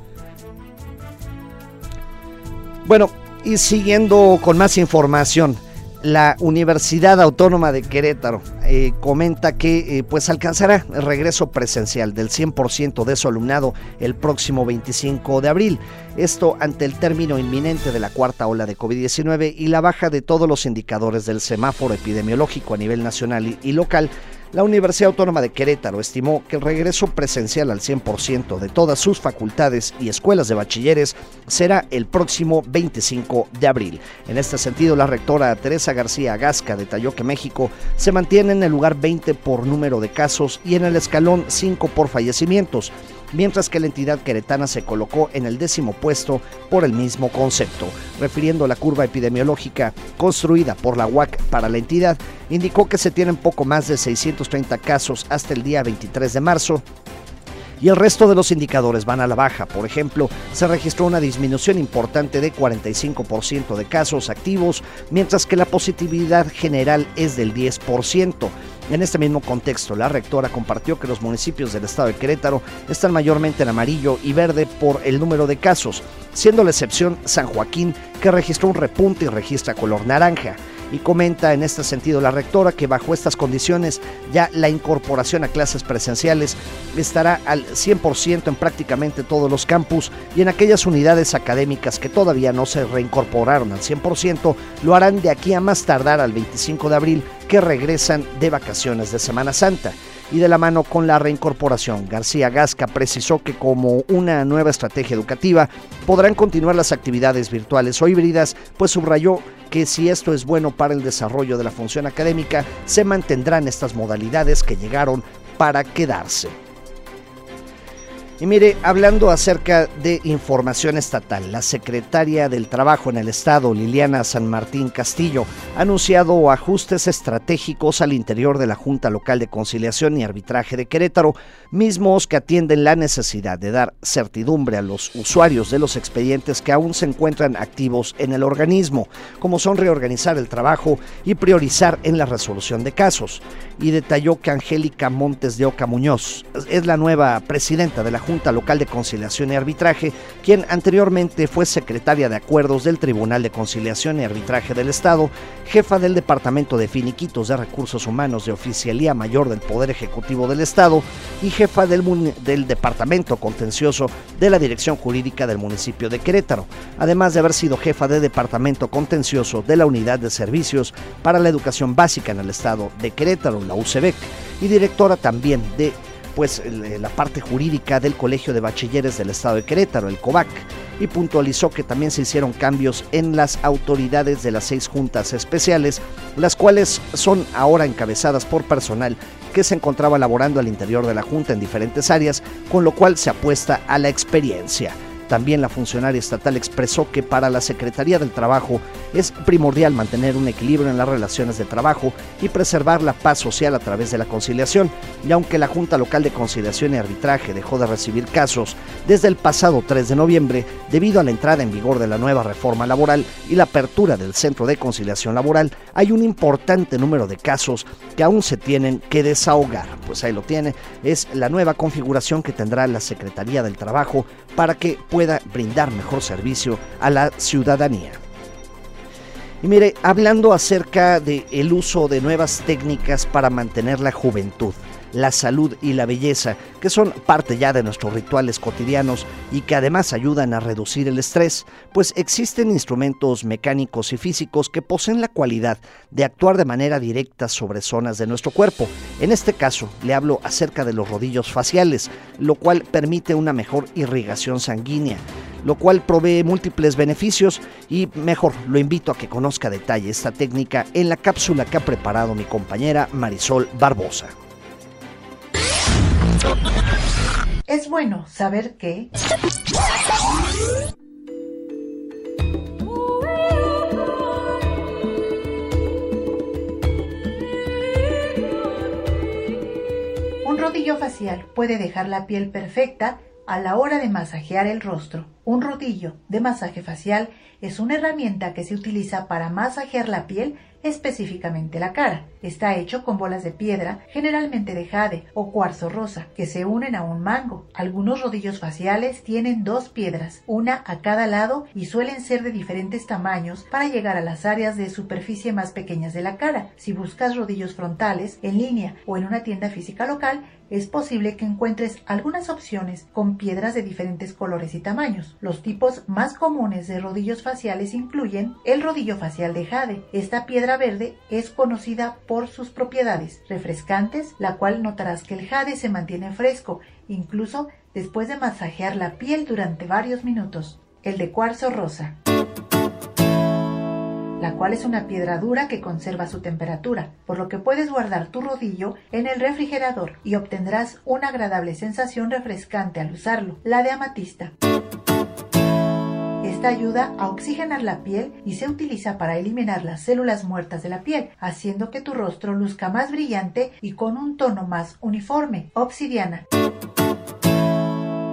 Bueno, y siguiendo con más información, la Universidad Autónoma de Querétaro eh, comenta que eh, pues alcanzará el regreso presencial del cien por ciento de su alumnado el próximo veinticinco de abril. Esto ante el término inminente de la cuarta ola de COVID diecinueve y la baja de todos los indicadores del semáforo epidemiológico a nivel nacional y, y local. La Universidad Autónoma de Querétaro estimó que el regreso presencial al cien por ciento de todas sus facultades y escuelas de bachilleres será el próximo veinticinco de abril. En este sentido, la rectora Teresa García Gasca detalló que México se mantiene en el lugar veinte por número de casos y en el escalón cinco por fallecimientos, mientras que la entidad queretana se colocó en el décimo puesto por el mismo concepto. Refiriendo a la curva epidemiológica construida por la U A C para la entidad, indicó que se tienen poco más de seiscientos treinta casos hasta el día veintitrés de marzo, y el resto de los indicadores van a la baja. Por ejemplo, se registró una disminución importante de cuarenta y cinco por ciento de casos activos, mientras que la positividad general es del diez por ciento. En este mismo contexto, la rectora compartió que los municipios del estado de Querétaro están mayormente en amarillo y verde por el número de casos, siendo la excepción San Joaquín, que registró un repunte y registra color naranja. Y comenta en este sentido la rectora que bajo estas condiciones ya la incorporación a clases presenciales estará al cien por ciento en prácticamente todos los campus, y en aquellas unidades académicas que todavía no se reincorporaron al cien por ciento lo harán de aquí a más tardar al veinticinco de abril, que regresan de vacaciones de Semana Santa. Y de la mano con la reincorporación, García Gasca precisó que como una nueva estrategia educativa podrán continuar las actividades virtuales o híbridas, pues subrayó que si esto es bueno para el desarrollo de la función académica, se mantendrán estas modalidades que llegaron para quedarse. Y mire, hablando acerca de información estatal, la secretaria del Trabajo en el Estado, Liliana San Martín Castillo, ha anunciado ajustes estratégicos al interior de la Junta Local de Conciliación y Arbitraje de Querétaro, mismos que atienden la necesidad de dar certidumbre a los usuarios de los expedientes que aún se encuentran activos en el organismo, como son reorganizar el trabajo y priorizar en la resolución de casos. Y detalló que Angélica Montes de Oca Muñoz es la nueva presidenta de la Junta Local de Conciliación y Arbitraje, quien anteriormente fue secretaria de Acuerdos del Tribunal de Conciliación y Arbitraje del Estado, jefa del Departamento de Finiquitos de Recursos Humanos de Oficialía Mayor del Poder Ejecutivo del Estado y jefa del, del Departamento Contencioso de la Dirección Jurídica del municipio de Querétaro, además de haber sido jefa de Departamento Contencioso de la Unidad de Servicios para la Educación Básica en el Estado de Querétaro, la U C B E C, y directora también de pues la parte jurídica del Colegio de Bachilleres del Estado de Querétaro, el COBAC, y puntualizó que también se hicieron cambios en las autoridades de las seis juntas especiales, las cuales son ahora encabezadas por personal que se encontraba laborando al interior de la Junta en diferentes áreas, con lo cual se apuesta a la experiencia. También la funcionaria estatal expresó que para la Secretaría del Trabajo es primordial mantener un equilibrio en las relaciones de trabajo y preservar la paz social a través de la conciliación, y aunque la Junta Local de Conciliación y Arbitraje dejó de recibir casos desde el pasado tres de noviembre debido a la entrada en vigor de la nueva reforma laboral y la apertura del Centro de Conciliación Laboral, hay un importante número de casos que aún se tienen que desahogar. Pues ahí lo tiene, es la nueva configuración que tendrá la Secretaría del Trabajo para que pueda brindar mejor servicio a la ciudadanía. Y mire, hablando acerca del uso de nuevas técnicas para mantener la juventud, la salud y la belleza, que son parte ya de nuestros rituales cotidianos y que además ayudan a reducir el estrés, pues existen instrumentos mecánicos y físicos que poseen la cualidad de actuar de manera directa sobre zonas de nuestro cuerpo. En este caso, le hablo acerca de los rodillos faciales, lo cual permite una mejor irrigación sanguínea, lo cual provee múltiples beneficios, y mejor lo invito a que conozca a detalle esta técnica en la cápsula que ha preparado mi compañera Marisol Barbosa. Es bueno saber que... un rodillo facial puede dejar la piel perfecta a la hora de masajear el rostro. Un rodillo de masaje facial es una herramienta que se utiliza para masajear la piel, específicamente la cara. Está hecho con bolas de piedra, generalmente de jade o cuarzo rosa, que se unen a un mango. Algunos rodillos faciales tienen dos piedras, una a cada lado, y suelen ser de diferentes tamaños para llegar a las áreas de superficie más pequeñas de la cara. Si buscas rodillos frontales en línea o en una tienda física local, es posible que encuentres algunas opciones con piedras de diferentes colores y tamaños. Los tipos más comunes de rodillos faciales incluyen el rodillo facial de jade. Esta piedra verde es conocida por sus propiedades refrescantes, la cual notarás que el jade se mantiene fresco, incluso después de masajear la piel durante varios minutos. El de cuarzo rosa, la cual es una piedra dura que conserva su temperatura, por lo que puedes guardar tu rodillo en el refrigerador y obtendrás una agradable sensación refrescante al usarlo. La de amatista. Esta ayuda a oxigenar la piel y se utiliza para eliminar las células muertas de la piel, haciendo que tu rostro luzca más brillante y con un tono más uniforme. Obsidiana. Esta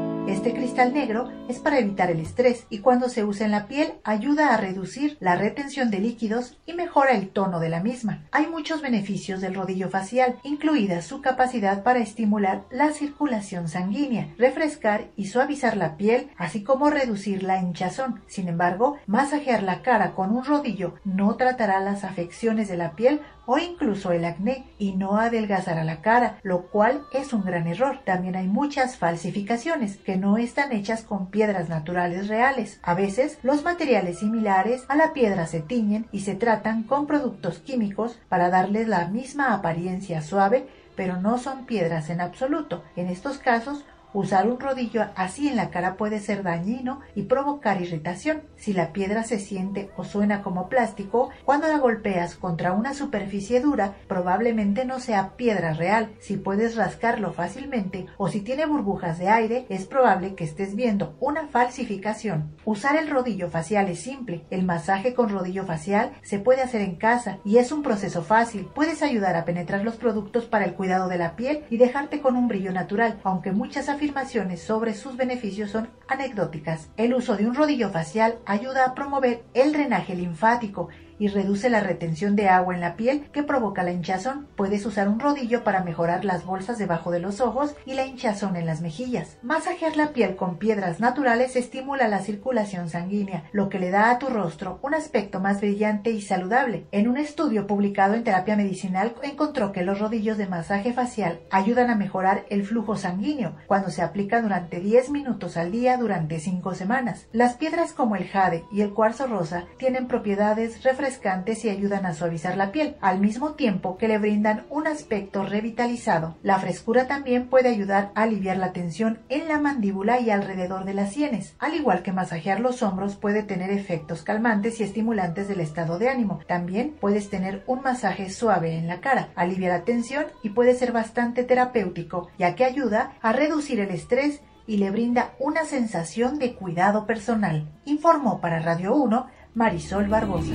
Este cristal negro es para evitar el estrés y cuando se usa en la piel ayuda a reducir la retención de líquidos y mejora el tono de la misma. Hay muchos beneficios del rodillo facial, incluida su capacidad para estimular la circulación sanguínea, refrescar y suavizar la piel, así como reducir la hinchazón. Sin embargo, masajear la cara con un rodillo no tratará las afecciones de la piel o incluso el acné y no adelgazará la cara, lo cual es un gran error. También hay muchas falsificaciones que no están hechas con piedras naturales reales. A veces los materiales similares a la piedra se tiñen y se tratan con productos químicos para darles la misma apariencia suave, pero no son piedras en absoluto. En estos casos, usar un rodillo así en la cara puede ser dañino y provocar irritación. Si la piedra se siente o suena como plástico, cuando la golpeas contra una superficie dura, probablemente no sea piedra real. Si puedes rascarlo fácilmente o si tiene burbujas de aire, es probable que estés viendo una falsificación. Usar el rodillo facial es simple. El masaje con rodillo facial se puede hacer en casa y es un proceso fácil. Puedes ayudar a penetrar los productos para el cuidado de la piel y dejarte con un brillo natural, aunque muchas afirmaciones afirmaciones sobre sus beneficios son anecdóticas. El uso de un rodillo facial ayuda a promover el drenaje linfático y reduce la retención de agua en la piel que provoca la hinchazón. Puedes usar un rodillo para mejorar las bolsas debajo de los ojos y la hinchazón en las mejillas. Masajear la piel con piedras naturales estimula la circulación sanguínea, lo que le da a tu rostro un aspecto más brillante y saludable. En un estudio publicado en Terapia Medicinal encontró que los rodillos de masaje facial ayudan a mejorar el flujo sanguíneo cuando se aplican durante diez minutos al día durante cinco semanas. Las piedras como el jade y el cuarzo rosa tienen propiedades refrescantes refrescantes y ayudan a suavizar la piel, al mismo tiempo que le brindan un aspecto revitalizado. La frescura también puede ayudar a aliviar la tensión en la mandíbula y alrededor de las sienes. Al igual que masajear los hombros puede tener efectos calmantes y estimulantes del estado de ánimo. También puedes tener un masaje suave en la cara, alivia la tensión y puede ser bastante terapéutico, ya que ayuda a reducir el estrés y le brinda una sensación de cuidado personal. Informó para Radio uno Marisol Barbosa.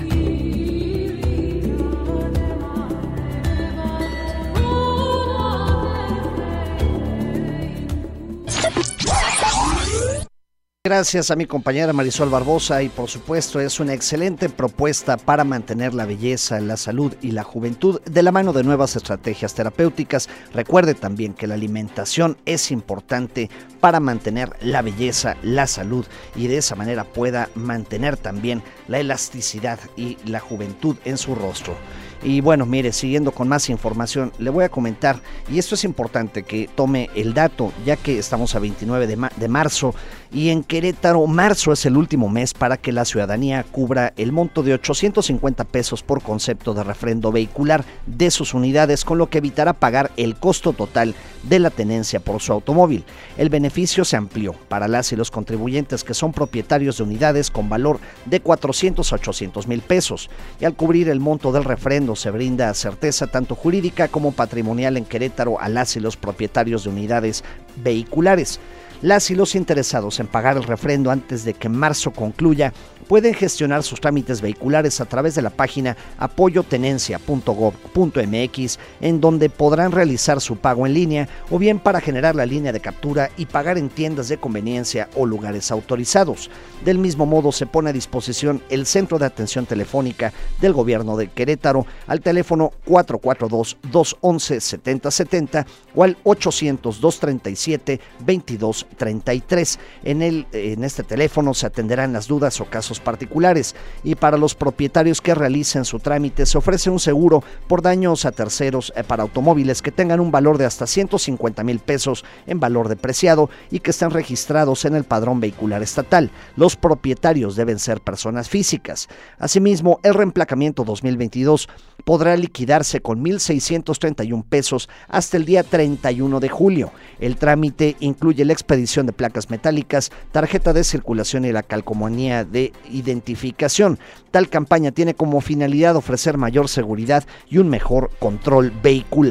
Gracias a mi compañera Marisol Barbosa y por supuesto es una excelente propuesta para mantener la belleza, la salud y la juventud de la mano de nuevas estrategias terapéuticas. Recuerde también que la alimentación es importante para mantener la belleza, la salud y de esa manera pueda mantener también la elasticidad y la juventud en su rostro. Y bueno, mire, siguiendo con más información, le voy a comentar, y esto es importante que tome el dato, ya que estamos a veintinueve de, ma- de marzo, y en Querétaro, marzo es el último mes para que la ciudadanía cubra el monto de ochocientos cincuenta pesos por concepto de refrendo vehicular de sus unidades, con lo que evitará pagar el costo total de la tenencia por su automóvil. El beneficio se amplió para las y los contribuyentes que son propietarios de unidades con valor de cuatrocientos a ochocientos mil pesos, y al cubrir el monto del refrendo se brinda certeza tanto jurídica como patrimonial en Querétaro a las y los propietarios de unidades vehiculares. Las y los interesados en pagar el refrendo antes de que marzo concluya pueden gestionar sus trámites vehiculares a través de la página apoyo tenencia punto gob punto mx, en donde podrán realizar su pago en línea o bien para generar la línea de captura y pagar en tiendas de conveniencia o lugares autorizados. Del mismo modo se pone a disposición el Centro de Atención Telefónica del Gobierno de Querétaro al teléfono cuatro cuatro dos, dos once, setenta setenta o al ochocientos, doscientos treinta y siete, veintidós treinta y tres. En, el, en este teléfono se atenderán las dudas o casos particulares, y para los propietarios que realicen su trámite se ofrece un seguro por daños a terceros para automóviles que tengan un valor de hasta ciento cincuenta mil pesos en valor depreciado y que estén registrados en el padrón vehicular estatal. Los propietarios deben ser personas físicas. Asimismo, el reemplacamiento dos mil veintidós podrá liquidarse con mil seiscientos treinta y un pesos hasta el día treinta y uno de julio. El trámite incluye la expedición de placas metálicas, tarjeta de circulación y la calcomanía de identificación. Tal campaña tiene como finalidad ofrecer mayor seguridad y un mejor control vehicular.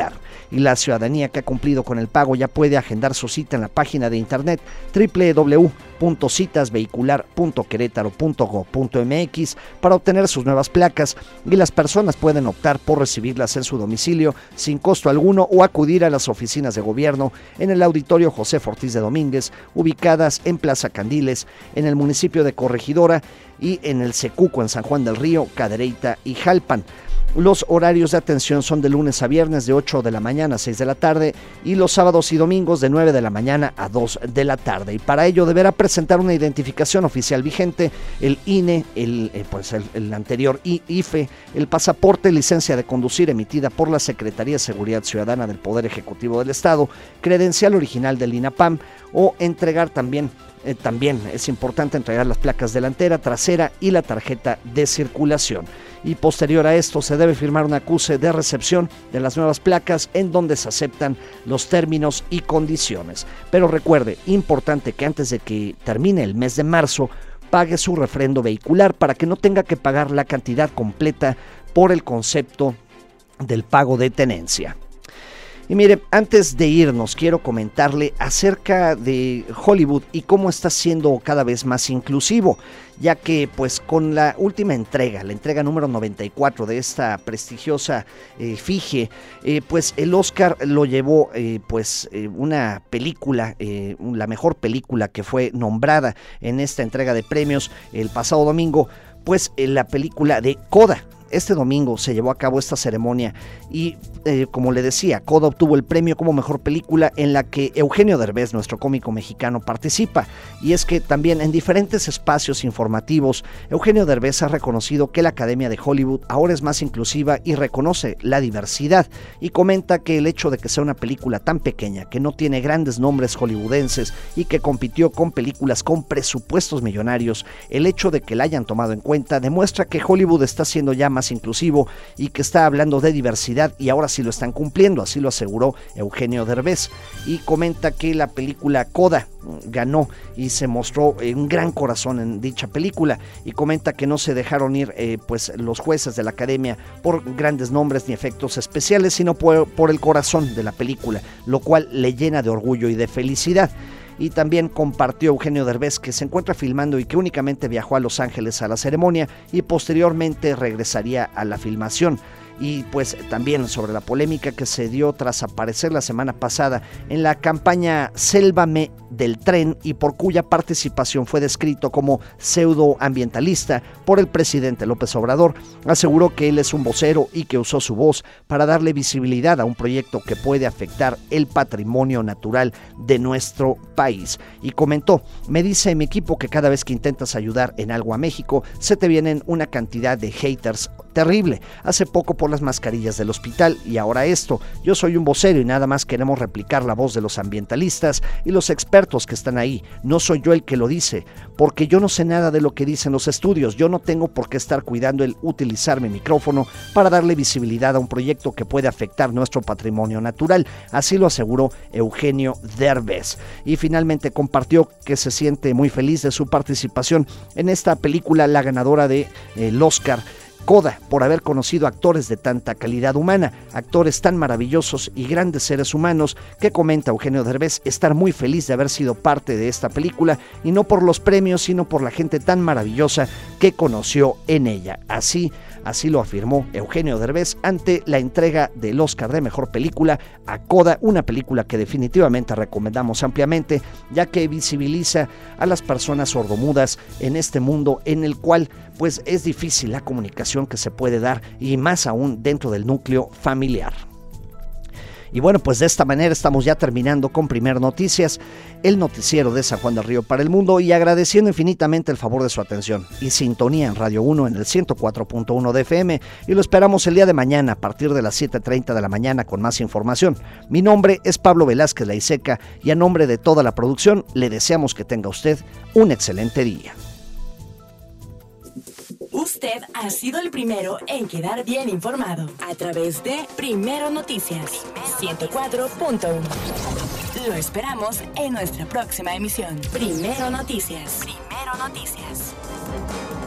y la ciudadanía que ha cumplido con el pago ya puede agendar su cita en la página de internet doble u doble u doble u punto citas vehicular punto querétaro punto gob punto m x para obtener sus nuevas placas, y las personas pueden optar por recibirlas en su domicilio sin costo alguno o acudir a las oficinas de gobierno en el Auditorio José Ortiz de Domínguez, ubicadas en Plaza Candiles, en el municipio de Corregidora, y en el Secuco en San Juan del Río, Cadereyta y Jalpan. Los horarios de atención son de lunes a viernes de ocho de la mañana a seis de la tarde y los sábados y domingos de nueve de la mañana a dos de la tarde. Y para ello deberá presentar una identificación oficial vigente, el I N E, el, eh, pues el, el anterior I F E, el pasaporte, licencia de conducir emitida por la Secretaría de Seguridad Ciudadana del Poder Ejecutivo del Estado, credencial original del INAPAM, o entregar también Eh, también es importante entregar las placas delantera, trasera y la tarjeta de circulación. Y posterior a esto se debe firmar un acuse de recepción de las nuevas placas en donde se aceptan los términos y condiciones. Pero recuerde, importante que antes de que termine el mes de marzo pague su refrendo vehicular para que no tenga que pagar la cantidad completa por el concepto del pago de tenencia. Y mire, antes de irnos, quiero comentarle acerca de Hollywood y cómo está siendo cada vez más inclusivo, ya que pues con la última entrega, la entrega número noventa y cuatro de esta prestigiosa eh, efigie, eh, pues el Oscar lo llevó eh, pues eh, una película, eh, la mejor película que fue nombrada en esta entrega de premios el pasado domingo, pues eh, la película de Coda. Este domingo se llevó a cabo esta ceremonia y, eh, como le decía, Coda obtuvo el premio como mejor película, en la que Eugenio Derbez, nuestro cómico mexicano, participa. Y es que también en diferentes espacios informativos, Eugenio Derbez ha reconocido que la Academia de Hollywood ahora es más inclusiva y reconoce la diversidad, y comenta que el hecho de que sea una película tan pequeña, que no tiene grandes nombres hollywoodenses y que compitió con películas con presupuestos millonarios, el hecho de que la hayan tomado en cuenta demuestra que Hollywood está siendo ya más inclusivo y que está hablando de diversidad, y ahora sí lo están cumpliendo, así lo aseguró Eugenio Derbez. Y comenta que la película Coda ganó y se mostró un gran corazón en dicha película, y comenta que no se dejaron ir eh, pues los jueces de la academia por grandes nombres ni efectos especiales, sino por, por el corazón de la película, lo cual le llena de orgullo y de felicidad. Y también compartió Eugenio Derbez que se encuentra filmando y que únicamente viajó a Los Ángeles a la ceremonia y posteriormente regresaría a la filmación. Y pues también sobre la polémica que se dio tras aparecer la semana pasada en la campaña Sélvame del Tren, y por cuya participación fue descrito como pseudoambientalista por el presidente López Obrador. Aseguró que él es un vocero y que usó su voz para darle visibilidad a un proyecto que puede afectar el patrimonio natural de nuestro país. Y comentó: me dice mi equipo que cada vez que intentas ayudar en algo a México, se te vienen una cantidad de haters terrible. Hace poco por las mascarillas del hospital y ahora esto. Yo soy un vocero y nada más queremos replicar la voz de los ambientalistas y los expertos que están ahí. No soy yo el que lo dice, porque yo no sé nada de lo que dicen los estudios. Yo no tengo por qué estar cuidando el utilizar mi micrófono para darle visibilidad a un proyecto que puede afectar nuestro patrimonio natural. Así lo aseguró Eugenio Derbez. Y finalmente compartió que se siente muy feliz de su participación en esta película, la ganadora del eh, Oscar, Coda, por haber conocido actores de tanta calidad humana, actores tan maravillosos y grandes seres humanos, que comenta Eugenio Derbez estar muy feliz de haber sido parte de esta película, y no por los premios, sino por la gente tan maravillosa que conoció en ella. Así, así lo afirmó Eugenio Derbez ante la entrega del Oscar de Mejor Película a Coda, una película que definitivamente recomendamos ampliamente, ya que visibiliza a las personas sordomudas en este mundo en el cual pues es difícil la comunicación que se puede dar, y más aún dentro del núcleo familiar. Y bueno, pues de esta manera estamos ya terminando con Primer Noticias, el noticiero de San Juan del Río para el mundo, y agradeciendo infinitamente el favor de su atención y sintonía en Radio uno en el ciento cuatro punto uno de F M, y lo esperamos el día de mañana a partir de las siete treinta de la mañana con más información. Mi nombre es Pablo Velázquez Laiseca, y a nombre de toda la producción le deseamos que tenga usted un excelente día. Usted ha sido el primero en quedar bien informado a través de Primero Noticias ciento cuatro punto uno. Lo esperamos en nuestra próxima emisión. Primero Noticias. Primero Noticias.